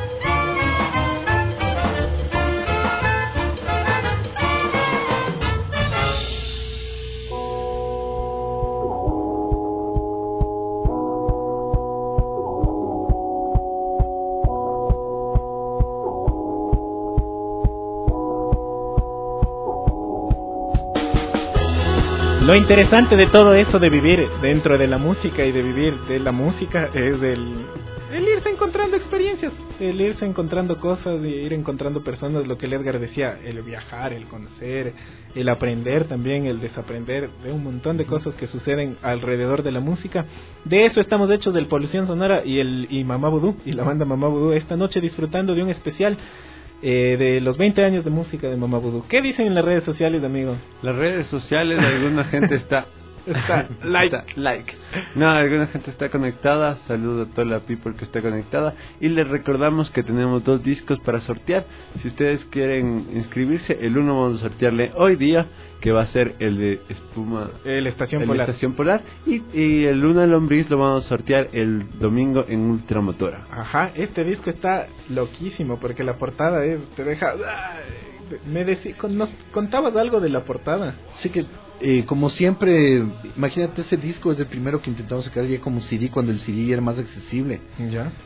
S6: Lo interesante de todo eso de vivir dentro de la música y de vivir de la música es el, el irse encontrando experiencias, el irse encontrando cosas y ir encontrando personas, lo que el Edgar decía, el viajar, el conocer, el aprender también, el desaprender de un montón de cosas que suceden alrededor de la música. De eso estamos hechos, del Polución Sonora y el y Mamá Vudú y la banda Mamá Vudú, esta noche disfrutando de un especial Eh, de los veinte años de música de Mamá Vudú. ¿Qué dicen en las redes sociales, amigo?
S8: Las redes sociales, alguna gente está...
S6: está like,
S8: está,
S6: like.
S8: No, alguna gente está conectada. Saludo a toda la people que está conectada. Y les recordamos que tenemos dos discos para sortear. Si ustedes quieren inscribirse, el uno vamos a sortearle hoy día, que va a ser el de Espuma...
S6: El Estación
S8: el
S6: Polar.
S8: Estación Polar. Y, y el Luna Lombriz lo vamos a sortear el domingo en Ultramotora.
S6: Ajá, este disco está loquísimo porque la portada es, te deja... Me decí, nos contabas algo de la portada.
S7: Sí, que eh, como siempre, imagínate, ese disco es el primero que intentamos sacar ya como C D, cuando el C D era más accesible.
S6: Ya.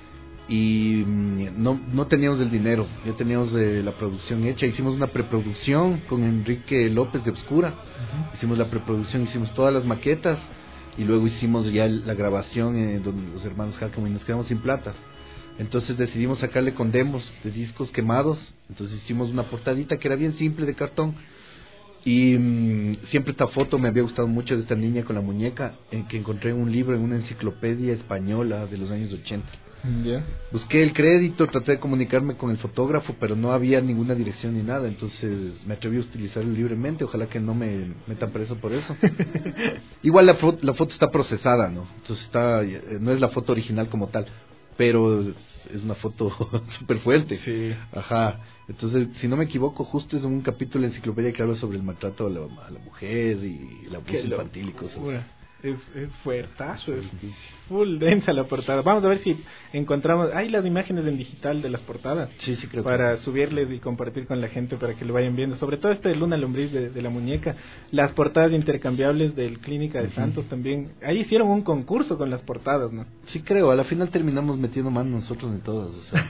S7: y mm, no, no teníamos el dinero, ya teníamos eh, la producción hecha. Hicimos una preproducción con Enrique López de Obscura, uh-huh. hicimos la preproducción, hicimos todas las maquetas y luego hicimos ya la grabación eh, donde los hermanos Hackman, y nos quedamos sin plata. Entonces decidimos sacarle con demos de discos quemados. Entonces hicimos una portadita que era bien simple de cartón. Y mmm, siempre esta foto me había gustado mucho de esta niña con la muñeca, en que encontré un libro en una enciclopedia española de los años ochenta.
S6: Yeah.
S7: Busqué el crédito, traté de comunicarme con el fotógrafo, pero no había ninguna dirección ni nada. Entonces me atreví a utilizarlo libremente. Ojalá que no me metan preso por eso. Igual la, fo- la foto está procesada, ¿no? Entonces está, no es la foto original como tal, pero es una foto súper fuerte.
S6: Sí.
S7: Ajá. Entonces, si no me equivoco, justo es un capítulo de la enciclopedia que habla sobre el maltrato a la, a la mujer y el abuso infantil y cosas así.
S6: Es, es fuertazo, es full densa la portada. Vamos a ver si encontramos, hay las imágenes en digital de las portadas.
S7: Sí, sí, creo
S6: para
S7: que...
S6: subirles y compartir con la gente para que lo vayan viendo. Sobre todo este de Luna Lombriz de, de la muñeca. Las portadas intercambiables del Clínica de uh-huh. Santos también. Ahí hicieron un concurso con las portadas, ¿no?
S7: Sí, creo. A la final terminamos metiendo mano nosotros en todas. O sea,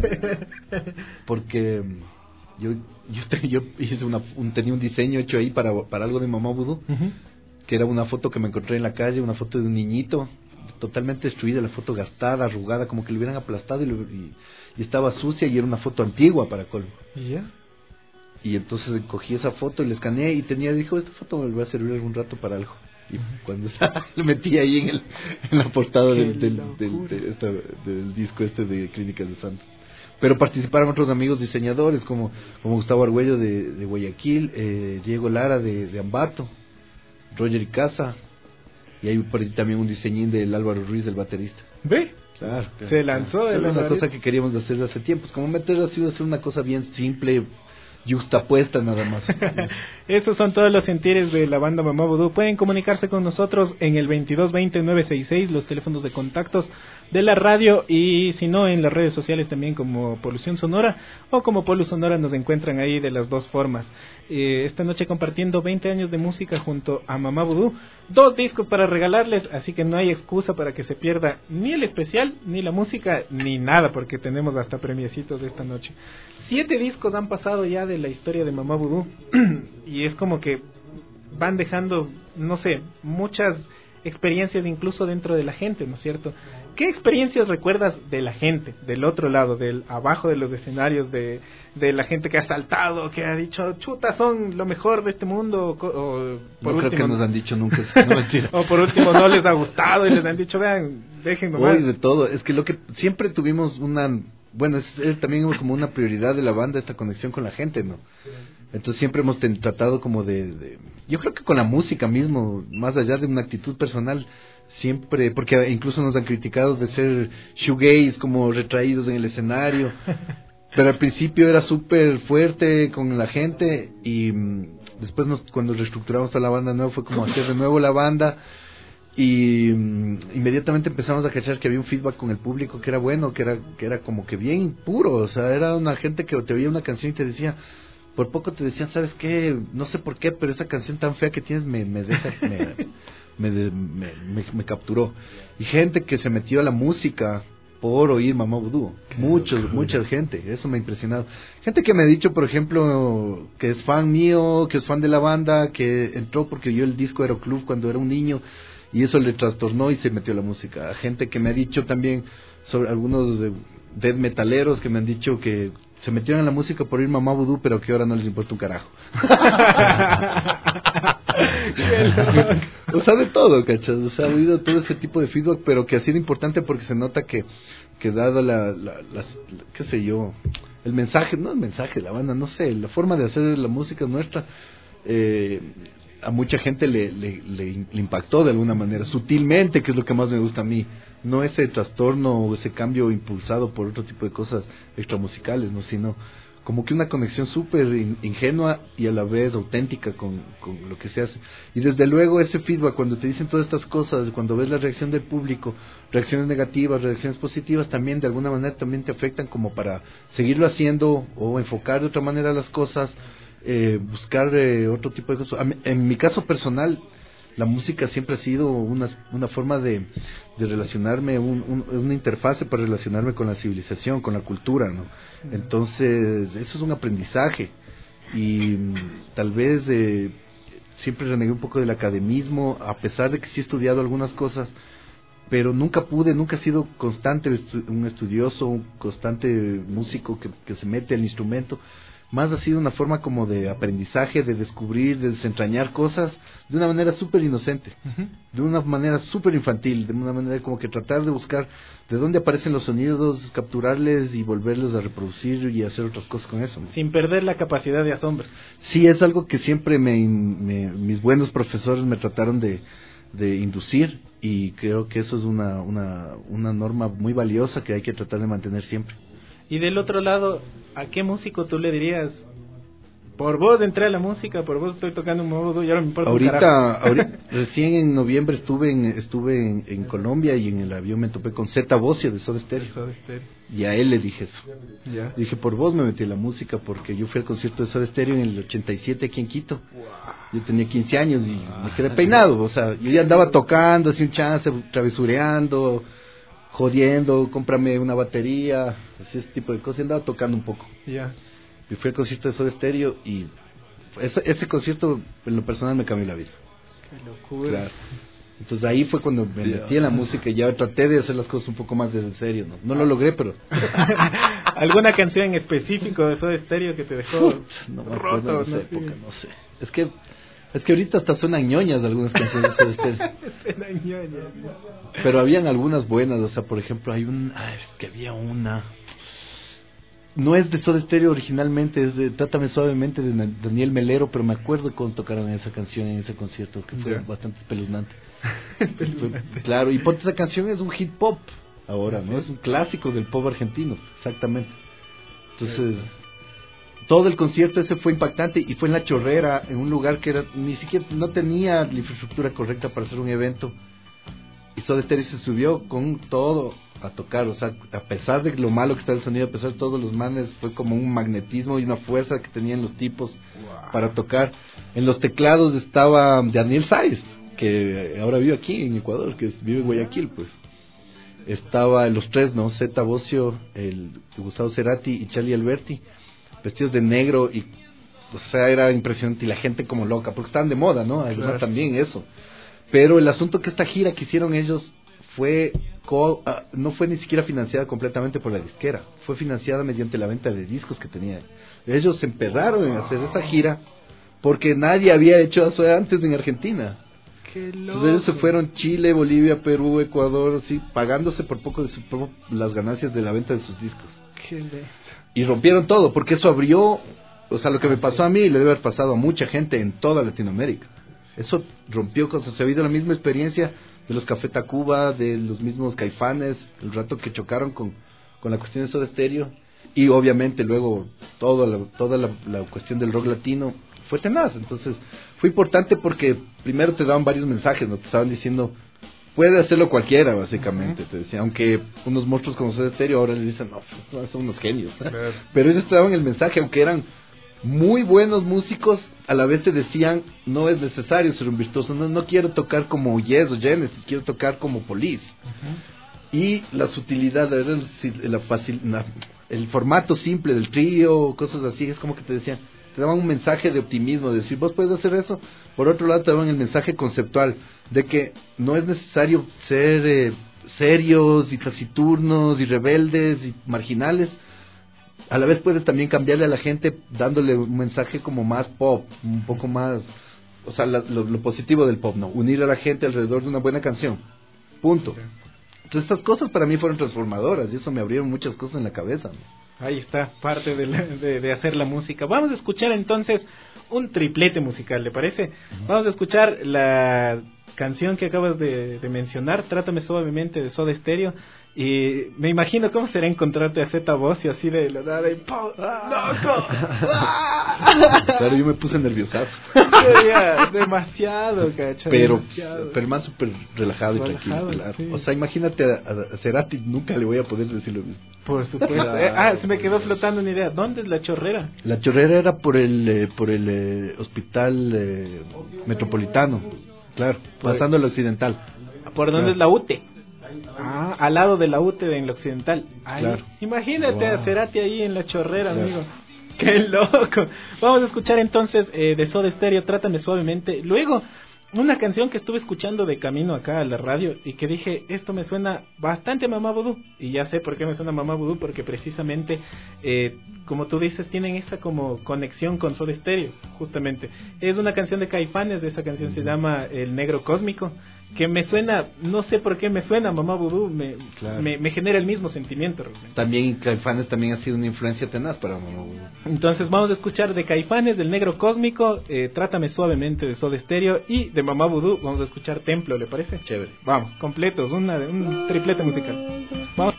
S7: porque yo yo, te, yo hice una, un, tenía un diseño hecho ahí para, para algo de Mamá Vudú. Uh-huh. Que era una foto que me encontré en la calle, una foto de un niñito totalmente destruida, la foto gastada, arrugada, como que le hubieran aplastado y, lo, y, y estaba sucia, y era una foto antigua para colmo.
S6: ¿Ya?
S7: Y entonces cogí esa foto y la escaneé y tenía, dijo, esta foto me va a servir algún rato para algo. Y uh-huh. cuando lo metí ahí en, el, en la portada del, del, del, de esta, del disco este de Clínicas de Santos. Pero participaron otros amigos diseñadores como, como Gustavo Argüello de, de Guayaquil, eh, Diego Lara de, de Ambato, Roger Icaza, y hay por ahí también un diseñín del Álvaro Ruiz, del baterista.
S6: ¿Ve?
S7: Claro, claro.
S6: Se lanzó.
S7: Era una cosa que queríamos hacer hace tiempo, es como meter así, hacer una cosa bien simple, yuxtapuesta nada más.
S6: Esos son todos los sentires de la banda Mamá Vudú. Pueden comunicarse con nosotros en el veintidós veinte nueve sesenta y seis, los teléfonos de contactos de la radio, y si no en las redes sociales también como Polución Sonora o como Polu Sonora, nos encuentran ahí de las dos formas. Eh, esta noche compartiendo veinte años de música junto a Mamá Vudú, dos discos para regalarles, así que no hay excusa para que se pierda ni el especial, ni la música, ni nada, porque tenemos hasta premiecitos de esta noche. Siete discos han pasado ya de la historia de Mamá Vudú y es como que van dejando, no sé, muchas experiencias incluso dentro de la gente, ¿no es cierto? ¿Qué experiencias recuerdas de la gente, del otro lado, del abajo de los escenarios, de, de la gente que ha saltado, que ha dicho, chuta, son lo mejor de este mundo? O, o por
S7: no
S6: último,
S7: creo que nos han dicho nunca, no mentira.
S6: O por último no les ha gustado y les han dicho, vean, déjenme más.
S7: Hoy de todo, es que lo que siempre tuvimos una, bueno, es, es también como una prioridad de la banda, esta conexión con la gente, ¿no? Entonces siempre hemos ten, tratado como de, de, yo creo que con la música mismo, más allá de una actitud personal, siempre, porque incluso nos han criticado de ser shoegaze, como retraídos en el escenario, pero al principio era súper fuerte con la gente, y mmm, después nos, cuando reestructuramos a la banda nueva fue como hacer de nuevo la banda, y mmm, inmediatamente empezamos a cachar que había un feedback con el público que era bueno, que era, que era como que bien puro, o sea, era una gente que te oía una canción y te decía, por poco te decían, ¿sabes qué? No sé por qué, pero esa canción tan fea que tienes me, me deja, me, me, me, me, me capturó. Y gente que se metió a la música por oír Mamá Vudú, muchos, mucha gente, eso me ha impresionado. Gente que me ha dicho, por ejemplo, que es fan mío, que es fan de la banda, que entró porque oyó el disco Aeroclub cuando era un niño y eso le trastornó y se metió a la música. Gente que me ha dicho también, sobre algunos de death metaleros que me han dicho que se metieron en la música por ir Mamá Vudú, pero que ahora no les importa un carajo. O sea, de todo, ¿cachas? O sea, ha habido todo ese tipo de feedback, pero que ha sido importante porque se nota que, que dado la, la, las, qué sé yo, el mensaje, no el mensaje de la banda, no sé, la forma de hacer la música nuestra, eh, a mucha gente le, le, le, le impactó de alguna manera, sutilmente, que es lo que más me gusta a mí. No ese trastorno o ese cambio impulsado por otro tipo de cosas extramusicales, ¿no? Sino como que una conexión súper in, ingenua y a la vez auténtica con, con lo que se hace. Y desde luego ese feedback, cuando te dicen todas estas cosas, cuando ves la reacción del público, reacciones negativas, reacciones positivas, también de alguna manera también te afectan como para seguirlo haciendo o enfocar de otra manera las cosas, eh, buscar eh, otro tipo de cosas. En mi caso personal, la música siempre ha sido una, una forma de, de relacionarme, un, un, una interfase para relacionarme con la civilización, con la cultura, ¿no? Entonces, eso es un aprendizaje. Y tal vez eh, siempre renegué un poco del academismo, a pesar de que sí he estudiado algunas cosas, pero nunca pude, nunca he sido constante estu- un estudioso, un constante músico que, que se mete al instrumento. Más ha sido una forma como de aprendizaje, de descubrir, de desentrañar cosas de una manera súper inocente, uh-huh. de una manera súper infantil, de una manera como que tratar de buscar de dónde aparecen los sonidos, capturarles y volverlos a reproducir y hacer otras cosas con eso, ¿no?
S6: Sin perder la capacidad de asombro.
S7: Sí, es algo que siempre me, me mis buenos profesores me trataron de, de inducir, y creo que eso es una, una, una norma muy valiosa que hay que tratar de mantener siempre.
S6: Y del otro lado, ¿a qué músico tú le dirías? Por vos entré a la música, por vos estoy tocando un modo y ahora me importa
S7: ahorita,
S6: un carajo.
S7: ahorita recién en noviembre estuve en estuve en, en Colombia, y en el avión me topé con Zeta Bosio de Soda Stereo.
S6: Soda Stereo.
S7: Y a él le dije eso.
S6: ¿Ya?
S7: Dije, por vos me metí a la música, porque yo fui al concierto de Soda Stereo en el ochenta y siete aquí en Quito. Wow. Yo tenía quince años y me quedé peinado, o sea, yo ya andaba tocando, así un chance, travesureando, jodiendo, cómprame una batería, así ese tipo de cosas, y andaba tocando un poco.
S6: Ya. Yeah.
S7: Y fui al concierto de Soda Stereo, y ese, ese concierto en lo personal me cambió la vida.
S6: Qué locura.
S7: Claro. Entonces ahí fue cuando me metí en la música y ya traté de hacer las cosas un poco más desde serio, ¿no? No lo logré, pero...
S6: ¿Alguna canción en específico de Soda Stereo que te dejó
S7: no me acuerdo de esa época, no sé. Es que es que ahorita hasta suenan ñoñas algunas canciones de Soda Stereo.
S6: Suenan ñoñas.
S7: Pero habían algunas buenas, o sea, por ejemplo, hay un... Ay, es que había una... No es de Soda Stereo originalmente, es de Trátame Suavemente de Daniel Melero, pero me acuerdo cuando tocaron esa canción en ese concierto, que fue yeah. bastante espeluznante.
S6: espeluznante.
S7: Claro, y ponte, esa canción es un hit pop ahora, ¿no? Es un clásico del pop argentino, exactamente. Entonces, todo el concierto ese fue impactante, y fue en La Chorrera, en un lugar que era ni siquiera no tenía la infraestructura correcta para hacer un evento. Y Soda Stereo se subió con todo a tocar, o sea, a pesar de lo malo que está el sonido, a pesar de todos los manes, fue como un magnetismo y una fuerza que tenían los tipos wow. para tocar. En los teclados estaba Daniel Sáez, que ahora vive aquí en Ecuador, que vive en Guayaquil, pues. Estaba los tres, ¿no? Zeta Bosio, el Gustavo Cerati y Charlie Alberti, vestidos de negro, y o sea, era impresionante, y la gente como loca, porque estaban de moda, ¿no? Además claro. también eso. Pero el asunto que esta gira que hicieron ellos fue co- uh, no fue ni siquiera financiada completamente por la disquera, fue financiada mediante la venta de discos que tenían. Ellos se empezaron en hacer esa gira porque nadie había hecho eso antes en Argentina.
S6: Qué loco.
S7: Entonces ellos se fueron Chile, Bolivia, Perú, Ecuador, sí, pagándose por poco de su, por las ganancias de la venta de sus discos.
S6: Qué lento.
S7: Y rompieron todo, porque eso abrió, o sea, lo que me pasó a mí le debe haber pasado a mucha gente en toda Latinoamérica. Eso rompió cosas. Se ha habido la misma experiencia de los Café Tacuba, de los mismos Caifanes, el rato que chocaron con, con la cuestión de Soda Stereo, y obviamente luego toda la, toda la, la cuestión del rock latino fue tenaz. Entonces fue importante porque primero te daban varios mensajes, ¿no? Te estaban diciendo, puede hacerlo cualquiera, básicamente. Uh-huh. Te decían, aunque unos monstruos como Soda Stereo ahora les dicen, no, son unos genios. Claro. Pero ellos te daban el mensaje, aunque eran muy buenos músicos, a la vez te decían, no es necesario ser un virtuoso, no, no quiero tocar como Yes o Genesis, quiero tocar como Police. Uh-huh. Y la sutilidad, la, la facil, la, el formato simple del trío, cosas así, es como que te decían, te daban un mensaje de optimismo, de decir, vos puedes hacer eso. Por otro lado te daban el mensaje conceptual, de que no es necesario ser eh, serios y taciturnos y rebeldes y marginales. A la vez puedes también cambiarle a la gente dándole un mensaje como más pop, un poco más, o sea, la, lo, lo positivo del pop, ¿no? Unir a la gente alrededor de una buena canción, punto. Okay. Entonces estas cosas para mí fueron transformadoras y eso me abrieron muchas cosas en la cabeza, ¿no?
S6: Ahí está, parte de, la, de, de hacer la música. Vamos a escuchar entonces un triplete musical, ¿le parece? Uh-huh. Vamos a escuchar la canción que acabas de, de mencionar, Trátame Suavemente, de Soda Stereo. Y me imagino cómo será encontrarte a Zeta Bosio así de la nada y ¡pum! ¡Loco!
S7: Claro, yo me puse nerviosazo.
S6: Demasiado, cacho.
S7: Pero,
S6: demasiado.
S7: pero más súper relajado, relajado y tranquilo. Claro. Sí. O sea, imagínate a, a Cerati, nunca le voy a poder decir lo mismo.
S6: Por supuesto. eh, ah, se me quedó flotando una idea. ¿Dónde es La Chorrera?
S7: La Chorrera era por el, eh, por el eh, hospital eh, metropolitano. Claro, pasando al occidental.
S6: ¿Por dónde
S7: Claro.
S6: es la U T E? Ah, al lado de la U T E en la occidental. Ahí,
S7: Claro.
S6: Imagínate
S7: Wow.
S6: a Cerati ahí en la chorrera,
S7: Claro.
S6: amigo. Qué loco. Vamos a escuchar entonces eh, de Soda Stereo, Trátame Suavemente. Luego, una canción que estuve escuchando de camino acá a la radio y que dije, esto me suena bastante a Mamá Vudú. Y ya sé por qué me suena a Mamá Vudú, porque precisamente, eh, como tú dices, tienen esa como conexión con Soda Stereo, justamente. Es una canción de Caifanes, de esa canción se llama El Negro Cósmico, que me suena, no sé por qué me suena a Mamá Vudú, me,
S7: Claro.
S6: me, me genera el mismo sentimiento realmente.
S7: También Caifanes también ha sido una influencia tenaz para Mamá Vudú.
S6: Entonces vamos a escuchar de Caifanes, del Negro Cósmico, eh, Trátame Suavemente de Soda Stereo, y de Mamá Vudú vamos a escuchar Templo, ¿le parece?
S7: Chévere.
S6: Vamos, completos, una, un triplete musical. Vamos.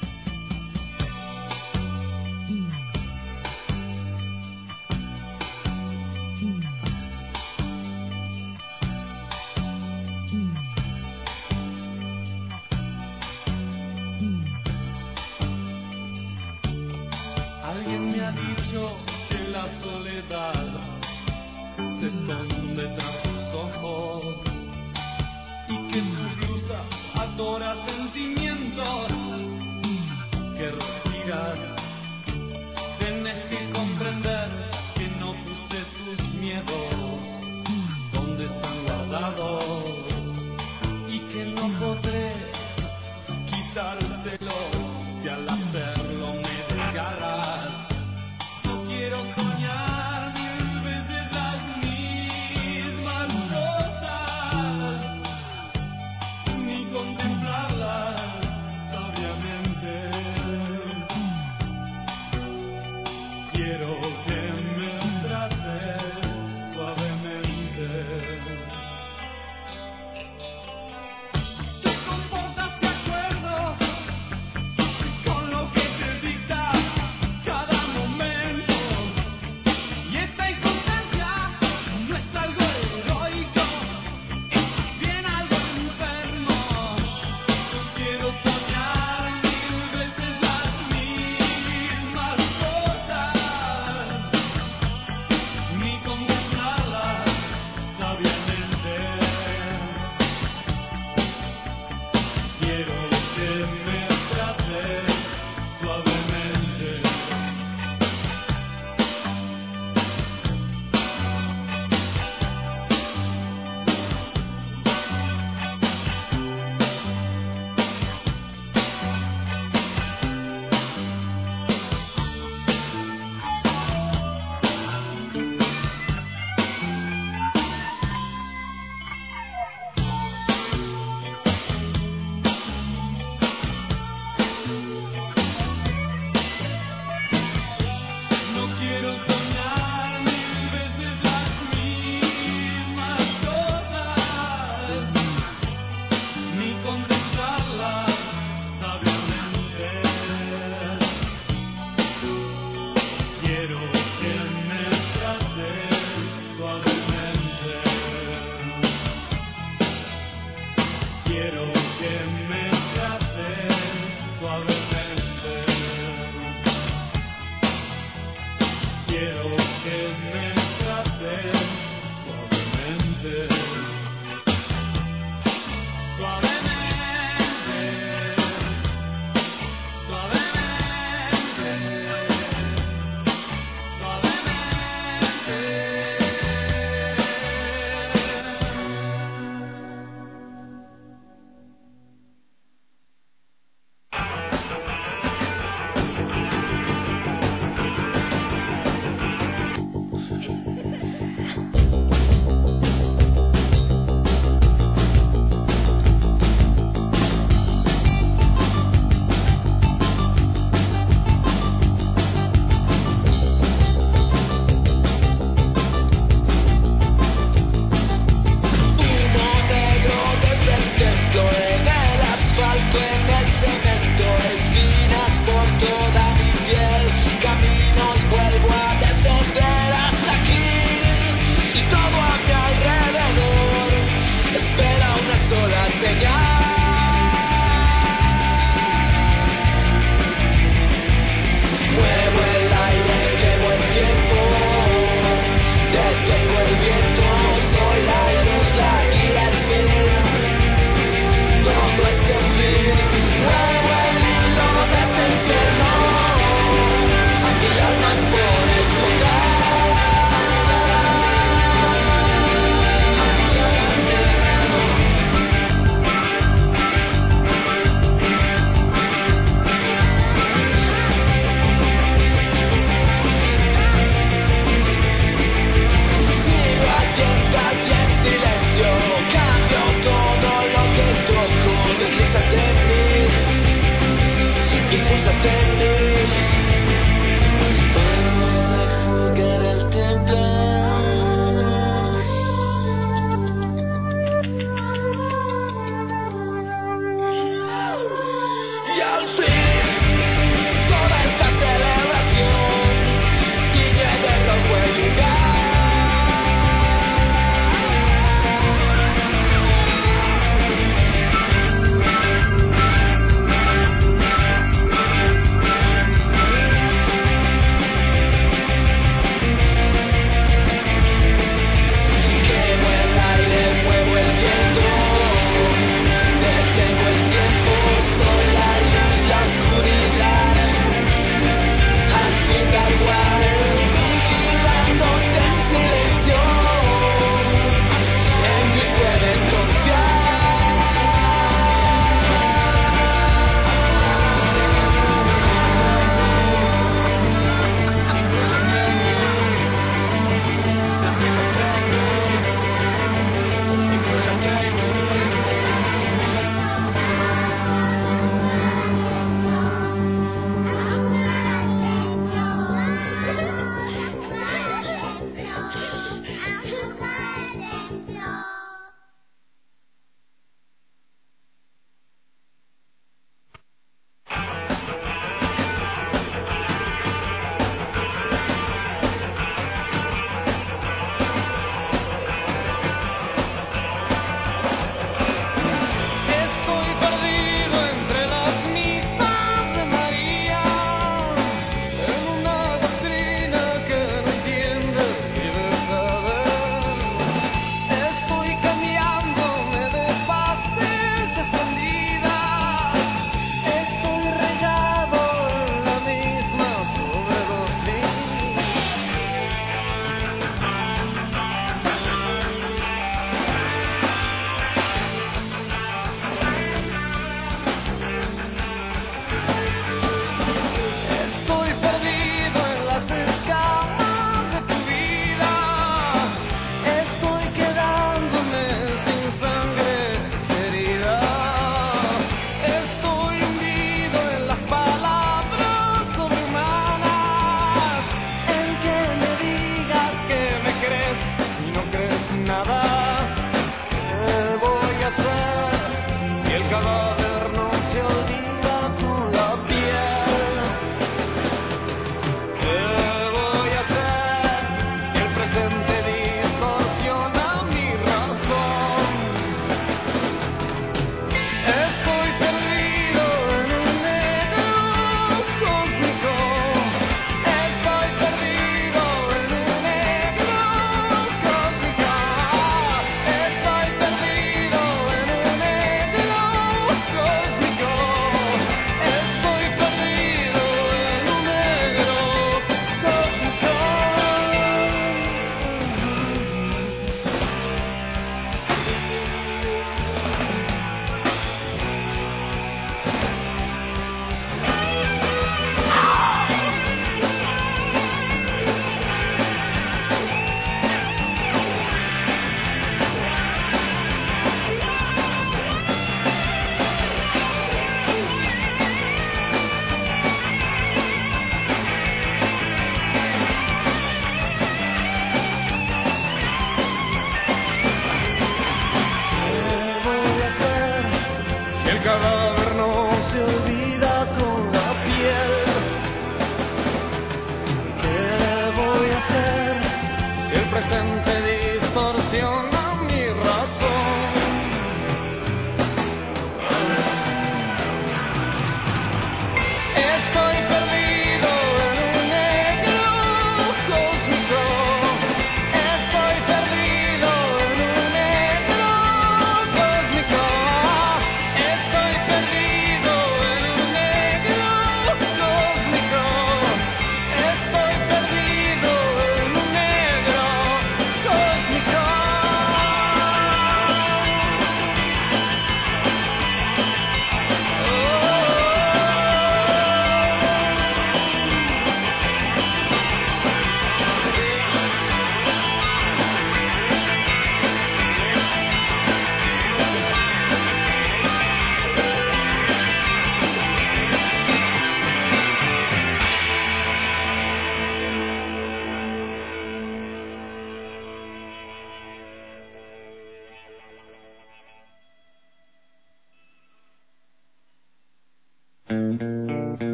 S5: Alguien me ha dicho que la soledad se esconde tras sus ojos y que tu blusa adora sentimientos que respiras. Tienes que comprender que no puse tus miedos donde están guardados y que no podré quitártelos y al hacerlo me desgarras. No quiero soñar mil veces las mismas cosas, ni contemplarlas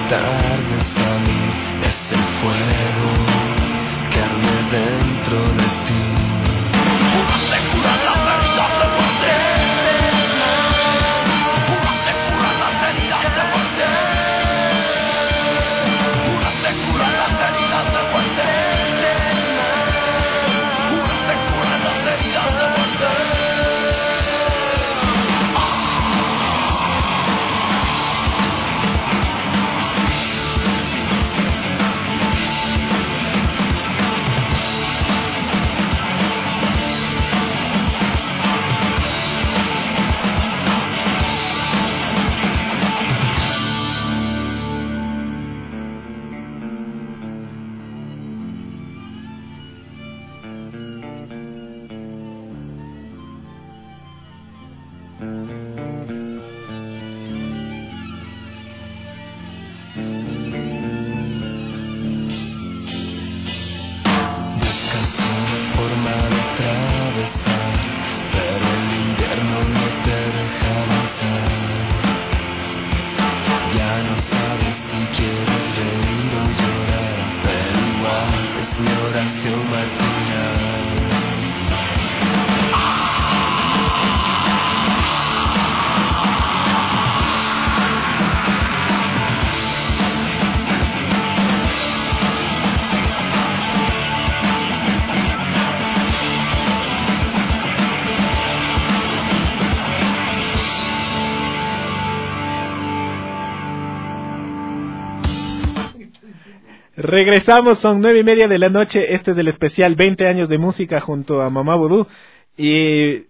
S5: tarde salud es el fuego que arde dentro de ti. Una se cura las heridas de muerte. Una se cura las heridas de muerte. Una se cura las heridas de muerte. Una se cura las heridas de muerte.
S6: Regresamos, son nueve y media de la noche, este es del especial veinte años de música junto a Mamá Vudú y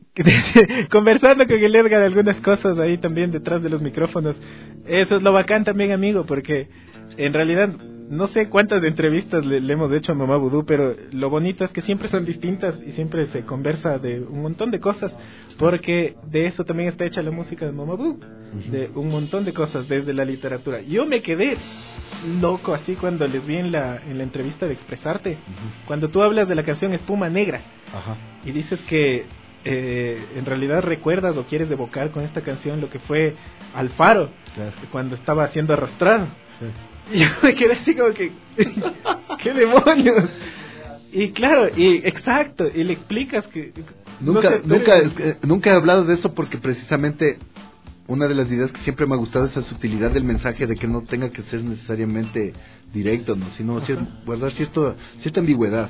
S6: conversando con el Edgar algunas cosas ahí también detrás de los micrófonos. Eso es lo bacán también, amigo, porque en realidad no sé cuántas entrevistas le, le hemos hecho a Mamá Vudú, pero lo bonito es que siempre son distintas y siempre se conversa de un montón de cosas, porque de eso también está hecha la música de Mamá Vudú, de un montón de cosas, desde la literatura. Yo me quedé loco así cuando les vi en la, en la entrevista de Expresarte, uh-huh. Cuando tú hablas de la canción Espuma Negra, uh-huh. Y dices que eh, en realidad recuerdas o quieres evocar con esta canción lo que fue Alfaro, claro. Cuando estaba siendo arrastrado, sí. Y yo me quedé así como que ¿qué demonios? Y claro, y exacto, y le explicas que
S7: nunca,
S6: no sé,
S7: nunca, pero... nunca he hablado de eso porque precisamente una de las ideas que siempre me ha gustado es esa sutilidad del mensaje, de que no tenga que ser necesariamente directo, ¿no? Sino cier- guardar cierto, cierta ambigüedad.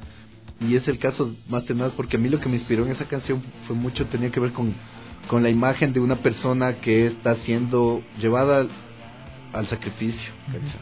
S7: Y es el caso más tenaz, porque a mí lo que me inspiró en esa canción fue mucho, tenía que ver con, con la imagen de una persona que está siendo llevada al, al sacrificio, ¿cachai?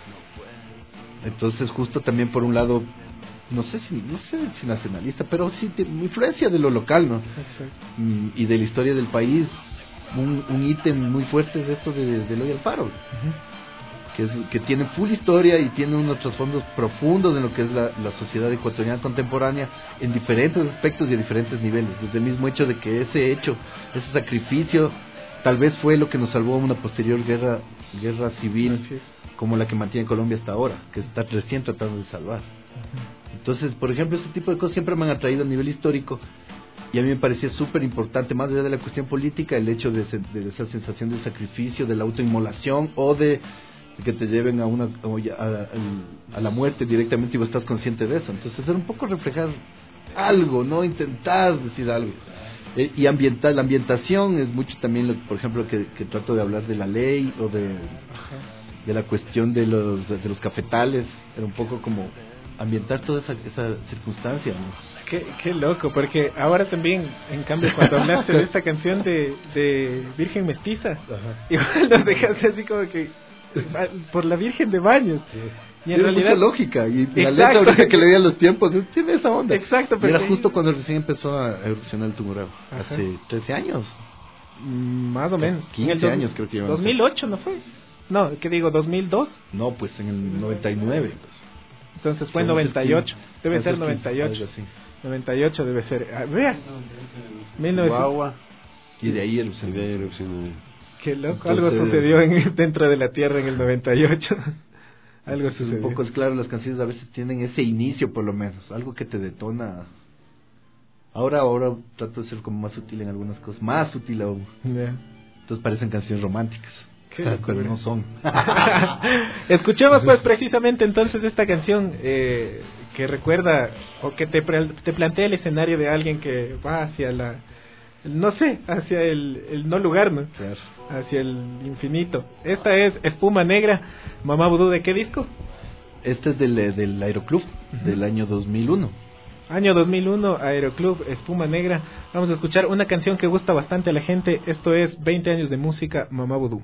S7: Entonces justo también por un lado, no sé si no sé si nacionalista, pero sí de influencia de lo local, ¿no? Mm, y de la historia del país. Un, un ítem muy fuerte es esto de, de Eloy Alfaro, uh-huh. que, es, que tiene full historia y tiene unos trasfondos profundos en lo que es la, la sociedad ecuatoriana contemporánea en diferentes aspectos y a diferentes niveles, desde el mismo hecho de que ese hecho, ese sacrificio tal vez fue lo que nos salvó a una posterior guerra guerra civil como la que mantiene Colombia hasta ahora, que está recién tratando de salvar. Uh-huh. Entonces, por ejemplo, este tipo de cosas siempre me han atraído a nivel histórico. Y a mí me parecía súper importante, más allá de la cuestión política, el hecho de, ese, de esa sensación de sacrificio, de la autoinmolación o de, de que te lleven a una a, a, a la muerte directamente y vos estás consciente de eso. Entonces, hacer un poco reflejar algo, no intentar decir algo. Eh, y ambiental, la ambientación es mucho también, lo, por ejemplo, que, que trato de hablar de la ley o de, de la cuestión de los, de los cafetales. Era un poco como ambientar toda esa, esa circunstancia, ¿no?
S6: Qué, qué loco, porque ahora también, en cambio, cuando hablaste de esta canción de, de Virgen Mestiza, ajá. Igual nos dejaste así como que por la Virgen de Baños. Sí.
S7: Y en tiene realidad, mucha lógica, y exacto. La letra ahorita que le veía los tiempos, tiene esa onda.
S6: Exacto,
S7: pero era justo cuando recién empezó a erupcionar el Tungurahua, hace trece años.
S6: Más o menos.
S7: quince años creo que llevamos.
S6: ¿dos mil ocho no fue? No, ¿qué digo? ¿dos mil dos?
S7: No, pues en el noventa y nueve.
S6: Entonces fue en noventa y ocho, debe ser noventa y ocho. noventa y ocho debe ser. Ah, vea. mil novecientos.
S7: Y de ahí erupcionó.
S6: Qué loco, entonces, algo sucedió en, dentro de la Tierra en el noventa y ocho. Algo sucedió.
S7: Un poco es claro, las canciones a veces tienen ese inicio por lo menos, algo que te detona. Ahora, ahora trato de ser como más sutil en algunas cosas, más sutil aún. Yeah. Entonces parecen canciones románticas. pero no son.
S6: Escuchemos pues precisamente entonces esta canción eh, que recuerda o que te, te plantea el escenario de alguien que va hacia la, no sé, hacia el, el no lugar, ¿no?
S7: Claro.
S6: Hacia el infinito. Esta es Espuma Negra, Mamá Vudú, ¿de qué disco?
S7: Este es del, del Aeroclub, uh-huh. del año dos mil uno.
S6: Año dos mil uno, Aeroclub, Espuma Negra. Vamos a escuchar una canción que gusta bastante a la gente. Esto es veinte años de música, Mamá Vudú.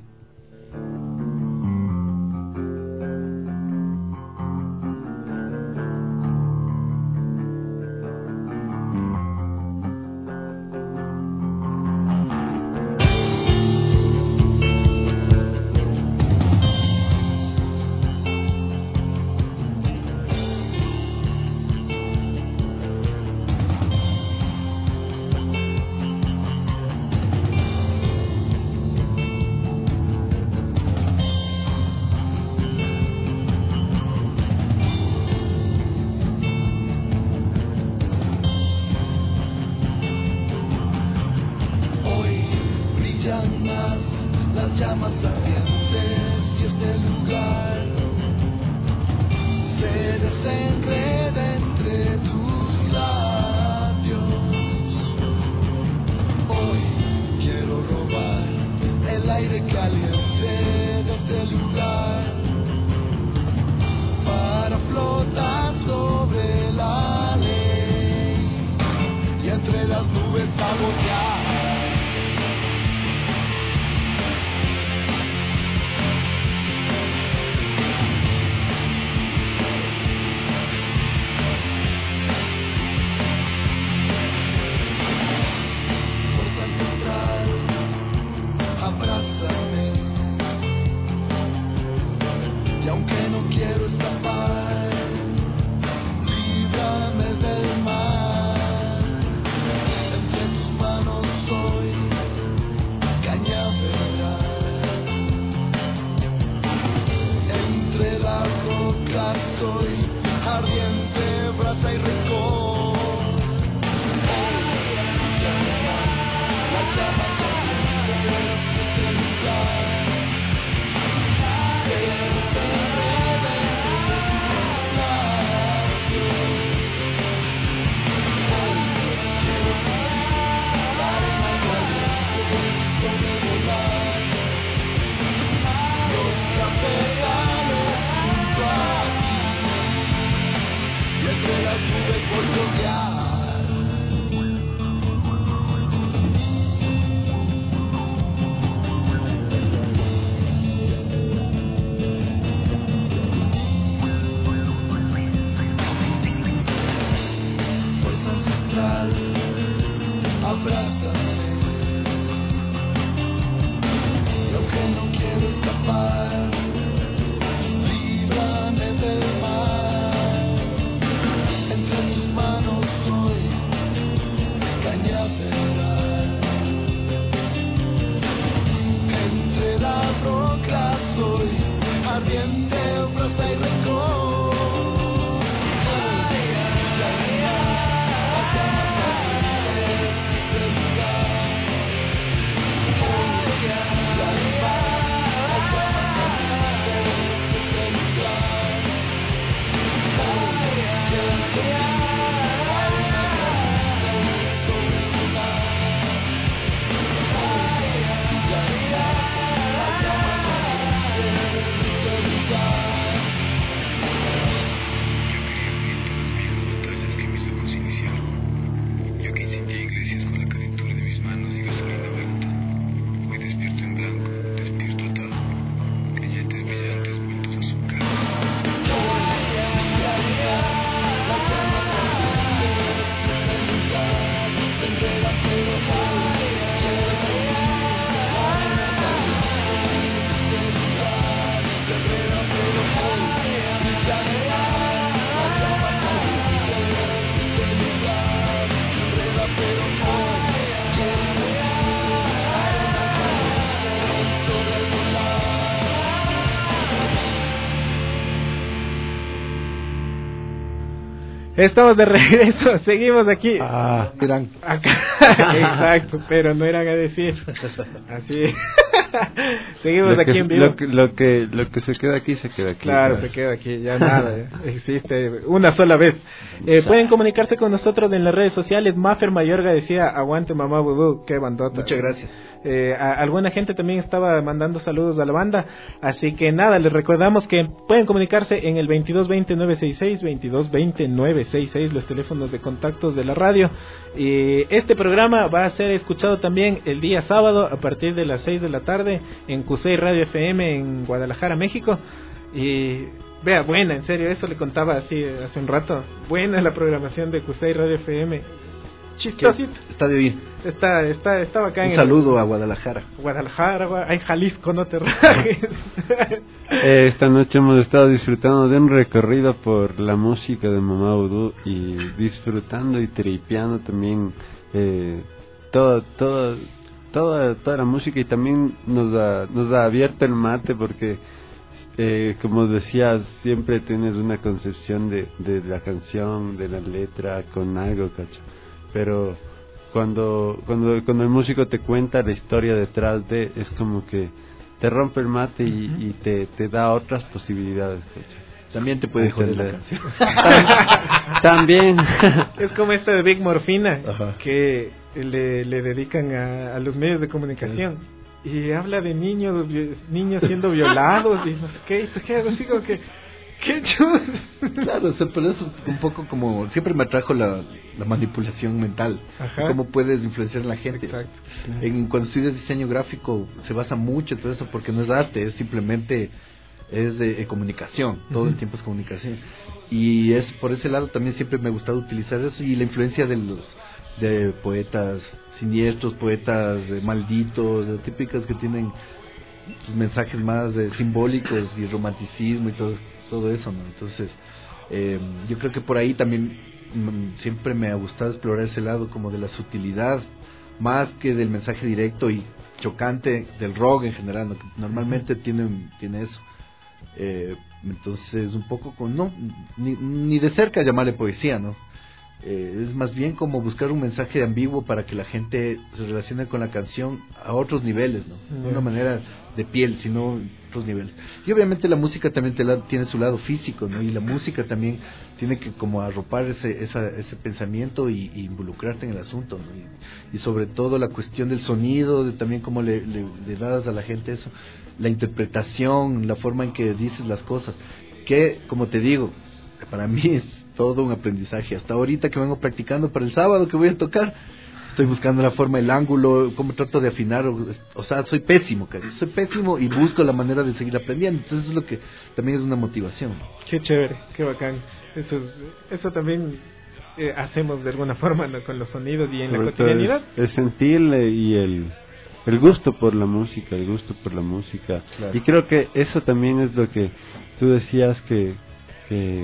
S6: Estamos de regreso, seguimos aquí.
S8: Ah,
S7: Irán.
S6: Acá. Exacto, pero no eran a decir. Así. Seguimos
S8: lo
S6: aquí
S8: que,
S6: en vivo.
S8: Lo que, lo, que, lo que se queda aquí, se queda aquí.
S6: Claro, se queda aquí, ya nada, ya existe una sola vez. Eh, pueden comunicarse con nosotros en las redes sociales. Maffer Mayorga decía, aguante mamá vudú, qué bandota.
S7: Muchas gracias.
S6: Eh, a, alguna gente también estaba mandando saludos a la banda, así que nada, les recordamos que pueden comunicarse en el veintidós veinte nueve sesenta y seis, veintidós veinte nueve sesenta y seis, los teléfonos de contactos de la radio. Y este programa va a ser escuchado también el día sábado a partir de las seis de la tarde en Q C Radio F M en Guadalajara, México. Y vea, buena, en serio, eso le contaba así hace un rato, buena la programación de Q C Radio F M. Chistosito.
S7: Está de bien.
S6: Está, está, está bacán.
S7: Un saludo a Guadalajara.
S6: Guadalajara, hay Jalisco, no te rajes.
S8: eh, esta noche hemos estado disfrutando de un recorrido por la música de Mamá Vudú y disfrutando y tripeando también eh, toda, toda, toda, toda la música, y también nos ha, nos ha abierto el mate porque, eh, como decías, siempre tienes una concepción de, de la canción, de la letra con algo, cacho. Pero cuando, cuando cuando el músico te cuenta la historia detrás de, es como que te rompe el mate y, uh-huh. y te, te da otras posibilidades.
S7: También te puede joder la canción.
S8: También.
S6: Es como esta de Big Morfina,
S7: Ajá.
S6: que le, le dedican a, a los medios de comunicación. Sí. Y habla de niños niños siendo violados y no sé qué. Y te quedas así como que... ¡Qué chulo!
S7: Claro, pero es un poco como... Siempre me atrajo la, la manipulación mental.
S6: Ajá.
S7: Cómo puedes influenciar a la gente.
S6: Exacto.
S7: En, cuando estudias diseño gráfico se basa mucho en todo eso, porque no es arte, es simplemente... Es de, de comunicación, todo uh-huh. el tiempo es comunicación. Y es por ese lado también siempre me ha gustado utilizar eso, y la influencia de los de poetas siniestros, poetas de malditos, de típicas que tienen sus mensajes más de, simbólicos y romanticismo y todo todo eso, ¿no? Entonces, eh, yo creo que por ahí también m- siempre me ha gustado explorar ese lado como de la sutilidad, más que del mensaje directo y chocante del rock en general, ¿no? Que normalmente tiene, tiene eso. Eh, entonces, un poco con, no, ni, ni de cerca llamarle poesía, ¿no? Eh, es más bien como buscar un mensaje ambiguo para que la gente se relacione con la canción a otros niveles, ¿no? No de una manera de piel, sino otros niveles. Y obviamente la música también te la, tiene su lado físico, ¿no? Y la música también tiene que como arropar ese esa, ese pensamiento y, y involucrarte en el asunto, ¿no? Y, y sobre todo la cuestión del sonido, de también cómo le, le, le das a la gente eso, la interpretación, la forma en que dices las cosas, que como te digo, para mí es todo un aprendizaje. Hasta ahorita que vengo practicando para el sábado que voy a tocar, estoy buscando la forma, el ángulo, cómo trato de afinar, o, o sea, soy pésimo, casi, soy pésimo y busco la manera de seguir aprendiendo. Entonces eso es lo que también es una motivación.
S6: Qué chévere, qué bacán. Eso, es, eso también eh, hacemos de alguna forma, ¿no? Con los sonidos y en
S8: Sobre
S6: la cotidianidad.
S8: Es, es sentirle y el, el gusto por la música, el gusto por la música. Claro. Y creo que eso también es lo que tú decías que... que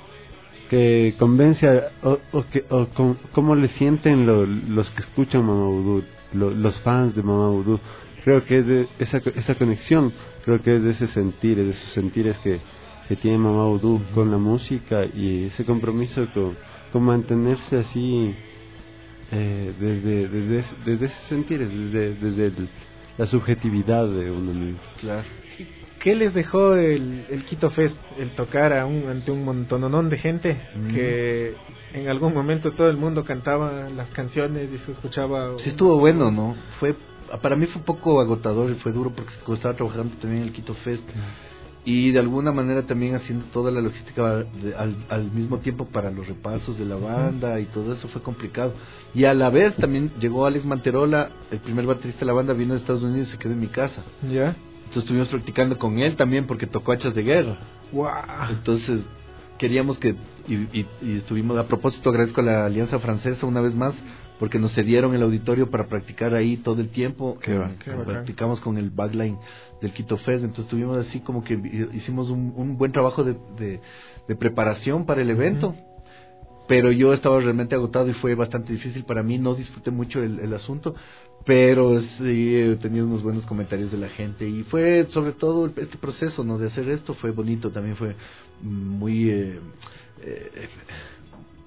S8: que convence a, o, o que o con, cómo le sienten lo, los que escuchan Mamá Vudú, lo, los fans de Mamá Vudú. Creo que es de esa esa conexión, creo que es de ese sentir, es de esos sentires que, que tiene Mamá Vudú uh-huh. con la música, y ese compromiso con, con mantenerse así eh, desde desde desde ese sentir, desde desde el, la subjetividad de uno mismo.
S7: Claro.
S6: ¿Qué les dejó el, el Quito Fest, el tocar a un, ante un montononón de gente mm. que en algún momento todo el mundo cantaba las canciones y se escuchaba?
S7: Sí, estuvo bueno, ¿no? Fue, para mí fue un poco agotador y fue duro porque estaba trabajando también en el Quito Fest mm. y de alguna manera también haciendo toda la logística de, al, al mismo tiempo para los repasos de la banda mm. y todo eso fue complicado. Y a la vez también llegó Alex Manterola, el primer baterista de la banda, vino de Estados Unidos y se quedó en mi casa.
S6: ¿Ya? Yeah.
S7: Entonces estuvimos practicando con él también porque tocó Hachas de Guerra.
S6: Wow.
S7: Entonces queríamos que, y, y, y estuvimos, a propósito agradezco a la Alianza Francesa una vez más, porque nos cedieron el auditorio para practicar ahí todo el tiempo.
S8: Qué
S7: eh,
S8: va,
S7: qué practicamos con el backline del Quito Fest, entonces estuvimos así como que hicimos un, un buen trabajo de, de, de preparación para el evento. Uh-huh. Pero yo estaba realmente agotado y fue bastante difícil para mí, no disfruté mucho el, el asunto, pero sí he tenido unos buenos comentarios de la gente y fue sobre todo este proceso, ¿no? De hacer esto fue bonito, también fue muy eh, eh,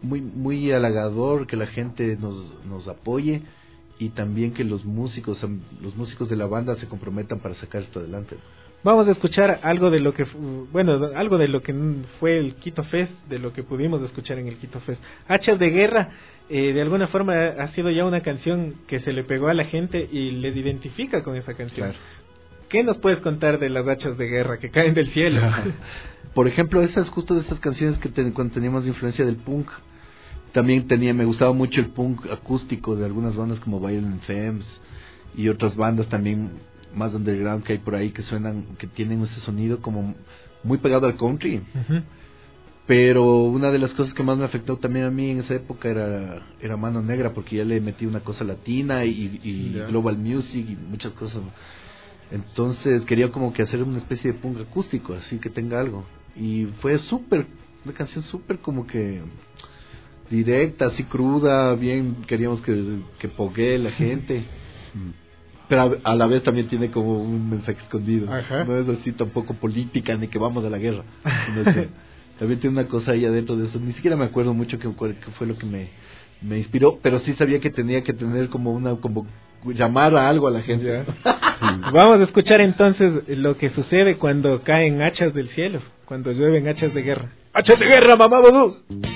S7: muy muy halagador que la gente nos nos apoye y también que los músicos los músicos de la banda se comprometan para sacar esto adelante.
S6: Vamos a escuchar algo de lo que bueno algo de lo que fue el Quito Fest, de lo que pudimos escuchar en el Quito Fest. Hachas de Guerra, eh, de alguna forma ha sido ya una canción que se le pegó a la gente y les identifica con esa canción. Claro. ¿Qué nos puedes contar de las hachas de guerra que caen del cielo?
S7: Por ejemplo, esas justo de esas canciones que ten, cuando teníamos influencia del punk, también tenía, me gustaba mucho el punk acústico de algunas bandas como Violent Femmes y otras bandas también más underground que hay por ahí que suenan, que tienen ese sonido como muy pegado al country. Uh-huh. Pero una de las cosas que más me afectó también a mí en esa época era era Mano Negra, porque ya le metí una cosa latina y, y yeah. Global Music y muchas cosas. Entonces quería como que hacer una especie de punk acústico, así que tenga algo. Y fue súper, una canción súper como que directa, así cruda, bien, queríamos que, que poguee la gente. Pero a, a la vez también tiene como un mensaje escondido. Ajá. No es así tampoco política, ni que vamos a la guerra. Sino que también tiene una cosa ahí adentro de eso. Ni siquiera me acuerdo mucho qué fue lo que me, me inspiró, pero sí sabía que tenía que tener como una... como llamar a algo a la gente. Yeah.
S6: Sí. Vamos a escuchar entonces lo que sucede cuando caen hachas del cielo, cuando llueven hachas de guerra. ¡Hachas de guerra, mamá Vodú!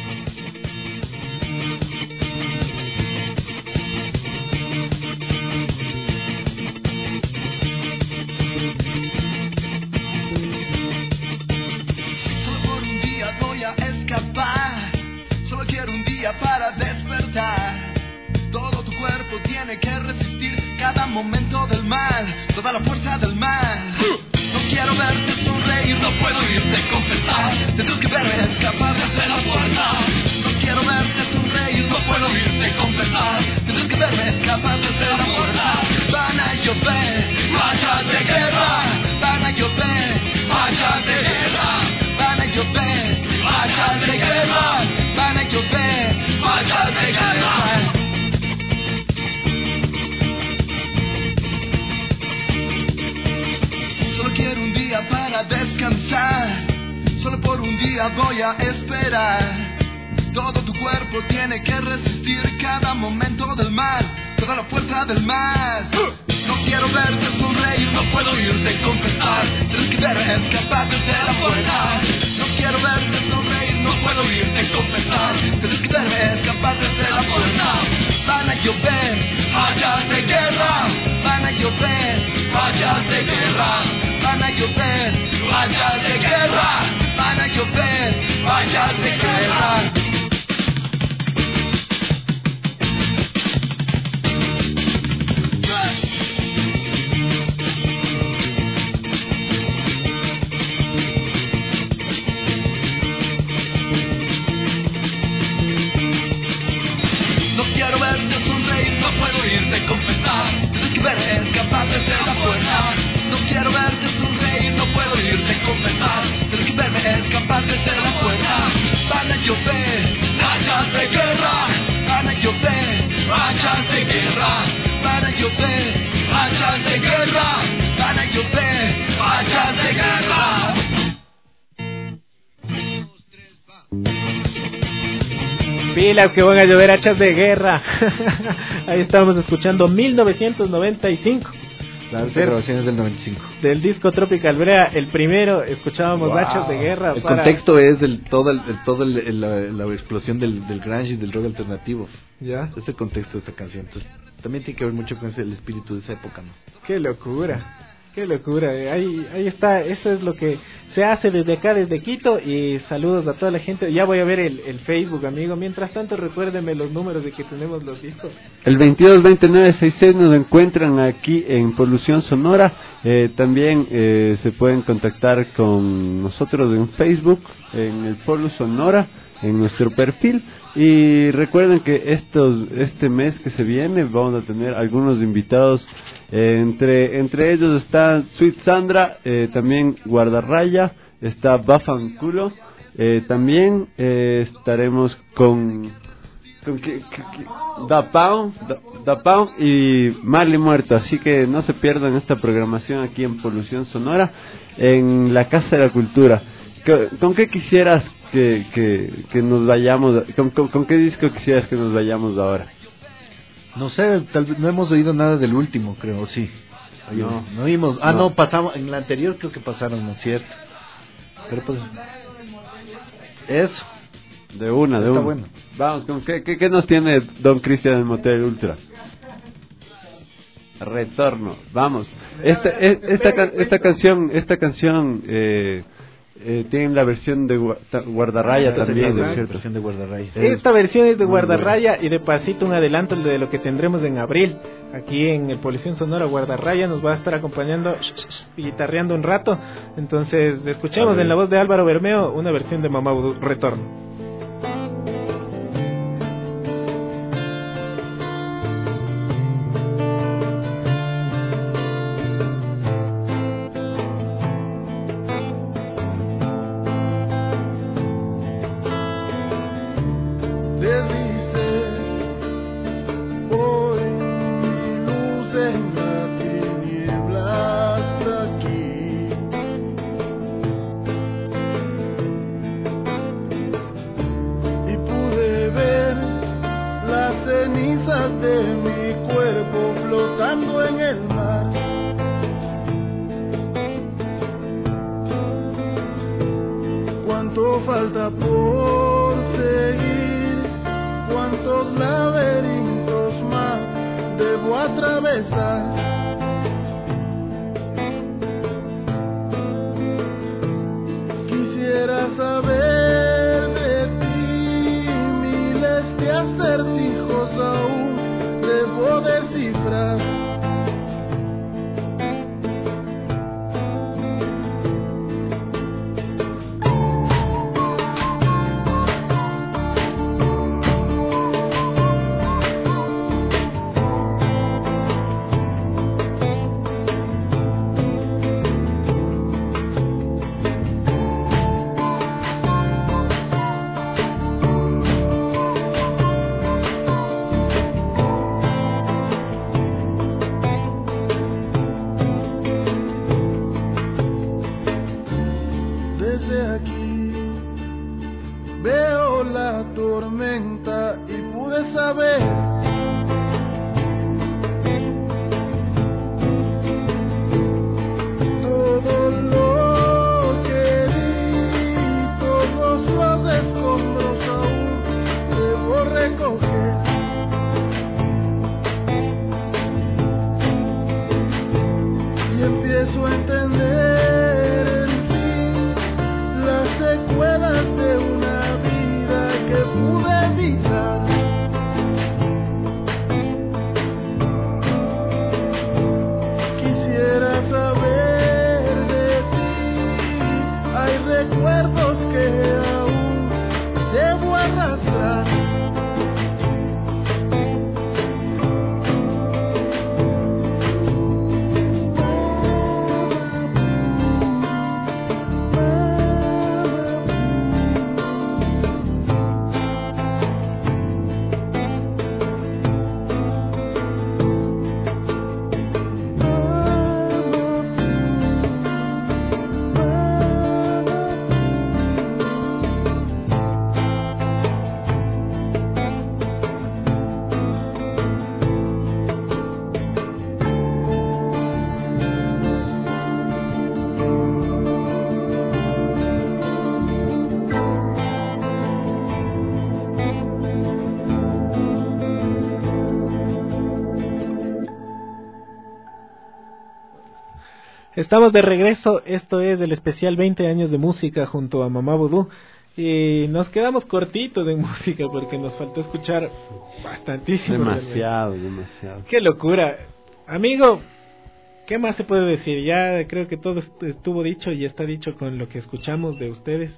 S9: Solo por un día voy a escapar, solo quiero un día para despertar. Todo tu cuerpo tiene que resistir cada momento del mal, toda la fuerza del mal. No quiero verte sonreír, no puedo irte confesar. Tendrás que verme escapar desde la puerta. No quiero verte sonreír, no puedo irte confesar. Tendrás que verme escapar desde la puerta. Van a llover hachas de guerra, van a llover hachas de guerra, van a llover hachas de guerra, van a llover hachas de guerra. Quiero un día para descansar, solo por un día voy a esperar. Todo tu cuerpo tiene que resistir cada momento del mal, toda la fuerza del mal. No quiero verte sonreír, no puedo irte confesar. Tienes que verme escapar desde la puerta. No quiero verte sonreír, no puedo irte confesar. Tienes que verme escapar desde la puerta. Van a llover hachas de guerra, van a llover hachas de guerra, van a llover hachas de guerra, van a llover hachas de guerra. No quiero verte sonreír, no puedo irte confesar. Tienes que verme escapar desde la puerta. No quiero verte sonreír, no puedo irte confesar. Tienes que verme escapar desde la puerta. Van a llover hachas de guerra, van a llover hachas de guerra, van a llover hachas de guerra, van a llover hachas de guerra.
S6: Pilas que van a llover hachas de guerra. Ahí estábamos escuchando mil novecientos noventa y cinco.
S7: Las grabaciones del noventa y cinco.
S6: Del disco Tropical Brea, el primero, escuchábamos wow. Hachas de guerra.
S7: El
S6: para...
S7: contexto es del todo, el, el, todo el, el, la, la explosión del, del grunge y del rock alternativo.
S6: Ya.
S7: Es el contexto de esta canción. Entonces, también tiene que ver mucho con ese, el espíritu de esa época, ¿no?
S6: Qué locura. Qué locura, ahí, ahí está, eso es lo que se hace desde acá, desde Quito, y saludos a toda la gente. Ya voy a ver el, el Facebook, amigo. Mientras tanto, recuérdenme los números de que tenemos los discos.
S8: El veintidós veintinueve sesenta y seis nos encuentran aquí en Polución Sonora. Eh, también eh, se pueden contactar con nosotros en Facebook, en el Polu Sonora, en nuestro perfil. Y recuerden que estos, este mes que se viene vamos a tener algunos invitados. Eh, entre entre ellos está Sweet Sandra, eh, también Guardarraya, está Bafanculo, eh, también eh, estaremos con, con que, que, que, Da Pound, Da, Da Pound y Marley Muerto, así que no se pierdan esta programación aquí en Polución Sonora, en la Casa de la Cultura. ¿Con qué quisieras que, que, que nos vayamos? ¿Con, con, ¿Con qué disco quisieras que nos vayamos ahora?
S7: No sé, tal vez no hemos oído nada del último, creo, sí. No, no oímos. Ah, no. no, pasamos, en la anterior creo que pasaron, ¿no es cierto? Pero pues... Eso.
S8: De una, de
S7: Está
S8: una.
S7: bueno.
S8: Vamos, ¿con qué, qué, qué nos tiene Don Cristian del Motel Ultra? Retorno, vamos. Esta, esta, esta, esta canción, esta canción eh, eh, tiene la versión de Guardarraya
S7: ah,
S8: también,
S7: ¿no es
S8: cierto?
S7: Versión de Guardarraya.
S6: Esta versión es de Guardarraya y de pasito un adelanto de lo que tendremos en abril. Aquí en el Polución Sonora Guardarraya nos va a estar acompañando y guitarreando un rato. Entonces escuchemos en la voz de Álvaro Bermeo una versión de Mamá Vudú, Retorno. Estamos de regreso, esto es el especial veinte años de música junto a Mamá Vudú y nos quedamos cortitos en música porque nos faltó escuchar bastantísimo.
S8: Demasiado, realmente. demasiado.
S6: Qué locura. Amigo, ¿qué más se puede decir? Ya creo que todo estuvo dicho y está dicho con lo que escuchamos de ustedes.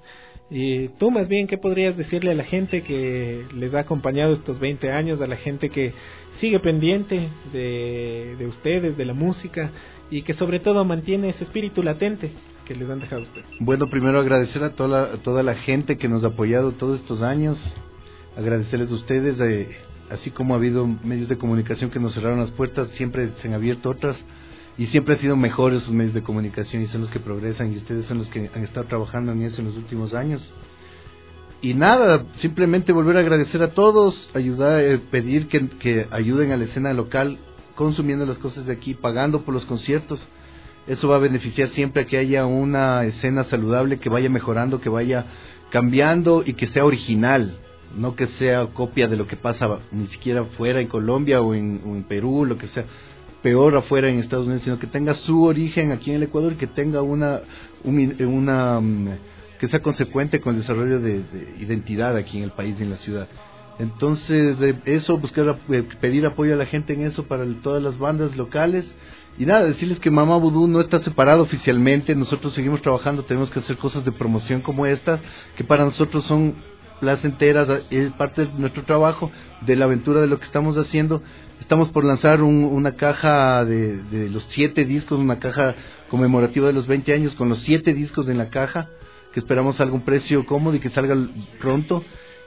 S6: Y tú más bien, ¿qué podrías decirle a la gente que les ha acompañado estos veinte años, a la gente que sigue pendiente de, de ustedes, de la música y que sobre todo mantiene ese espíritu latente que les han dejado ustedes?
S7: Bueno, primero agradecer a toda la, a toda la gente que nos ha apoyado todos estos años, agradecerles a ustedes, eh, así como ha habido medios de comunicación que nos cerraron las puertas, siempre se han abierto otras y siempre han sido mejores esos medios de comunicación y son los que progresan y ustedes son los que han estado trabajando en eso en los últimos años. y nada, simplemente volver a agradecer a todos, ayudar, eh, pedir que, que ayuden a la escena local consumiendo las cosas de aquí, pagando por los conciertos. Eso va a beneficiar siempre a que haya una escena saludable, que vaya mejorando, que vaya cambiando y que sea original, no que sea copia de lo que pasa ni siquiera fuera en Colombia o en, o en Perú, lo que sea peor afuera en Estados Unidos, sino que tenga su origen aquí en el Ecuador y que tenga una, un, una que sea consecuente con el desarrollo de, de identidad aquí en el país y en la ciudad. Entonces, eh, eso, buscar, eh, pedir apoyo a la gente en eso para el, todas las bandas locales. Y nada, decirles que Mamá Vudú no está separado oficialmente, nosotros seguimos trabajando, tenemos que hacer cosas de promoción como estas, que para nosotros son placenteras, es parte de nuestro trabajo, de la aventura de lo que estamos haciendo. Estamos por lanzar un, una caja de, de los siete discos, una caja conmemorativa de los veinte años, con los siete discos en la caja, que esperamos salga un precio cómodo y que salga pronto.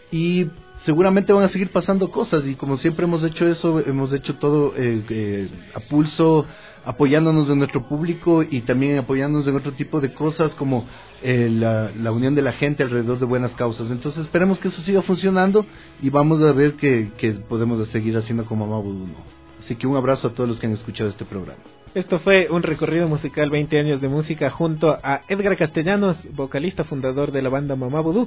S7: Y seguramente van a seguir pasando cosas, y como siempre hemos hecho eso, hemos hecho todo eh, eh, a pulso, apoyándonos de nuestro público y también apoyándonos en otro tipo de cosas como eh, la, la unión de la gente alrededor de buenas causas. Entonces esperemos que eso siga funcionando y vamos a ver que, que podemos seguir haciendo como Mamá Vudú, ¿no? Así que un abrazo a todos los que han escuchado este programa.
S6: Esto fue un recorrido musical, veinte años de música, junto a Edgar Castellanos, vocalista fundador de la banda Mamá Vudú.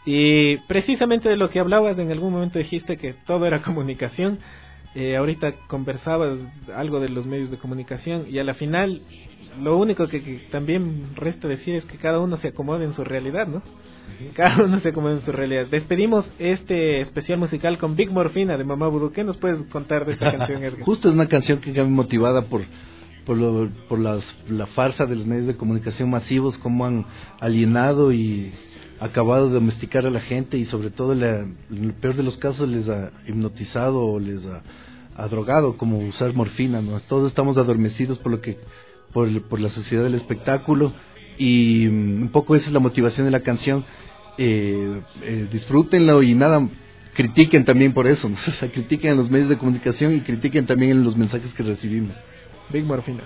S6: Y precisamente de lo que hablabas, en algún momento dijiste que todo era comunicación. Eh, ahorita conversabas algo de los medios de comunicación y a la final lo único que, que también resta decir es que cada uno se acomode en su realidad, ¿no? Uh-huh. Cada uno se acomode en su realidad. Despedimos este especial musical con Big Morfina de Mamá Vudú. ¿Qué nos puedes contar de esta canción, Edgar?
S7: Justo es una canción que me motivada por por, lo, por las, la farsa de los medios de comunicación masivos, cómo han alienado y acabado de domesticar a la gente, y sobre todo la, en el peor de los casos les ha hipnotizado o les ha, ha drogado, como usar morfina, ¿no? Todos estamos adormecidos por lo que por, por la sociedad del espectáculo, y um, un poco esa es la motivación de la canción. eh, eh, disfrútenlo y nada, critiquen también por eso, ¿no? O sea, critiquen a los medios de comunicación y critiquen también en los mensajes que recibimos.
S6: Big Morfina.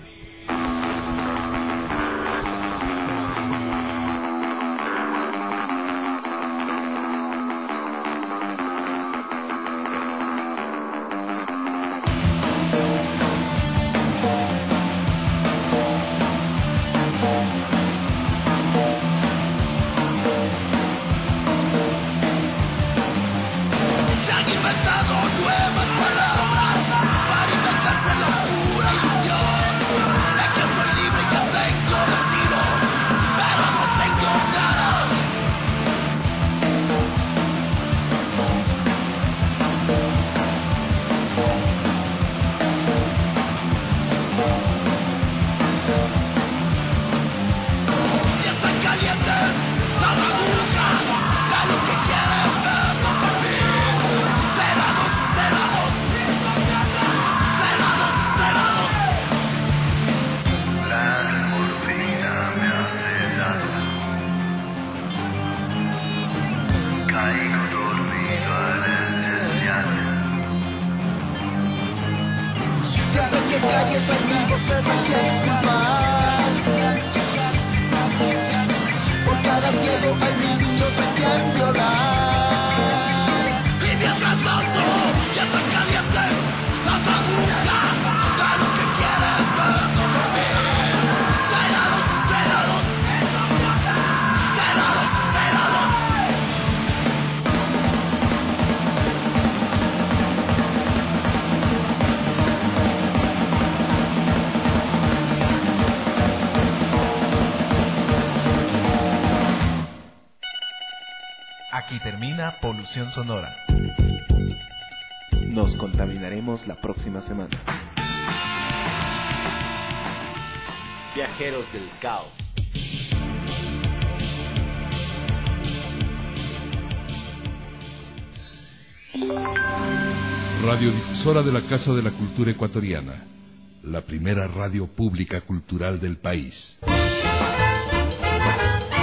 S2: Aquí termina Polución Sonora. Nos contaminaremos la próxima semana.
S3: Viajeros del caos.
S14: Radiodifusora de la Casa de la Cultura Ecuatoriana, la primera radio pública cultural del país.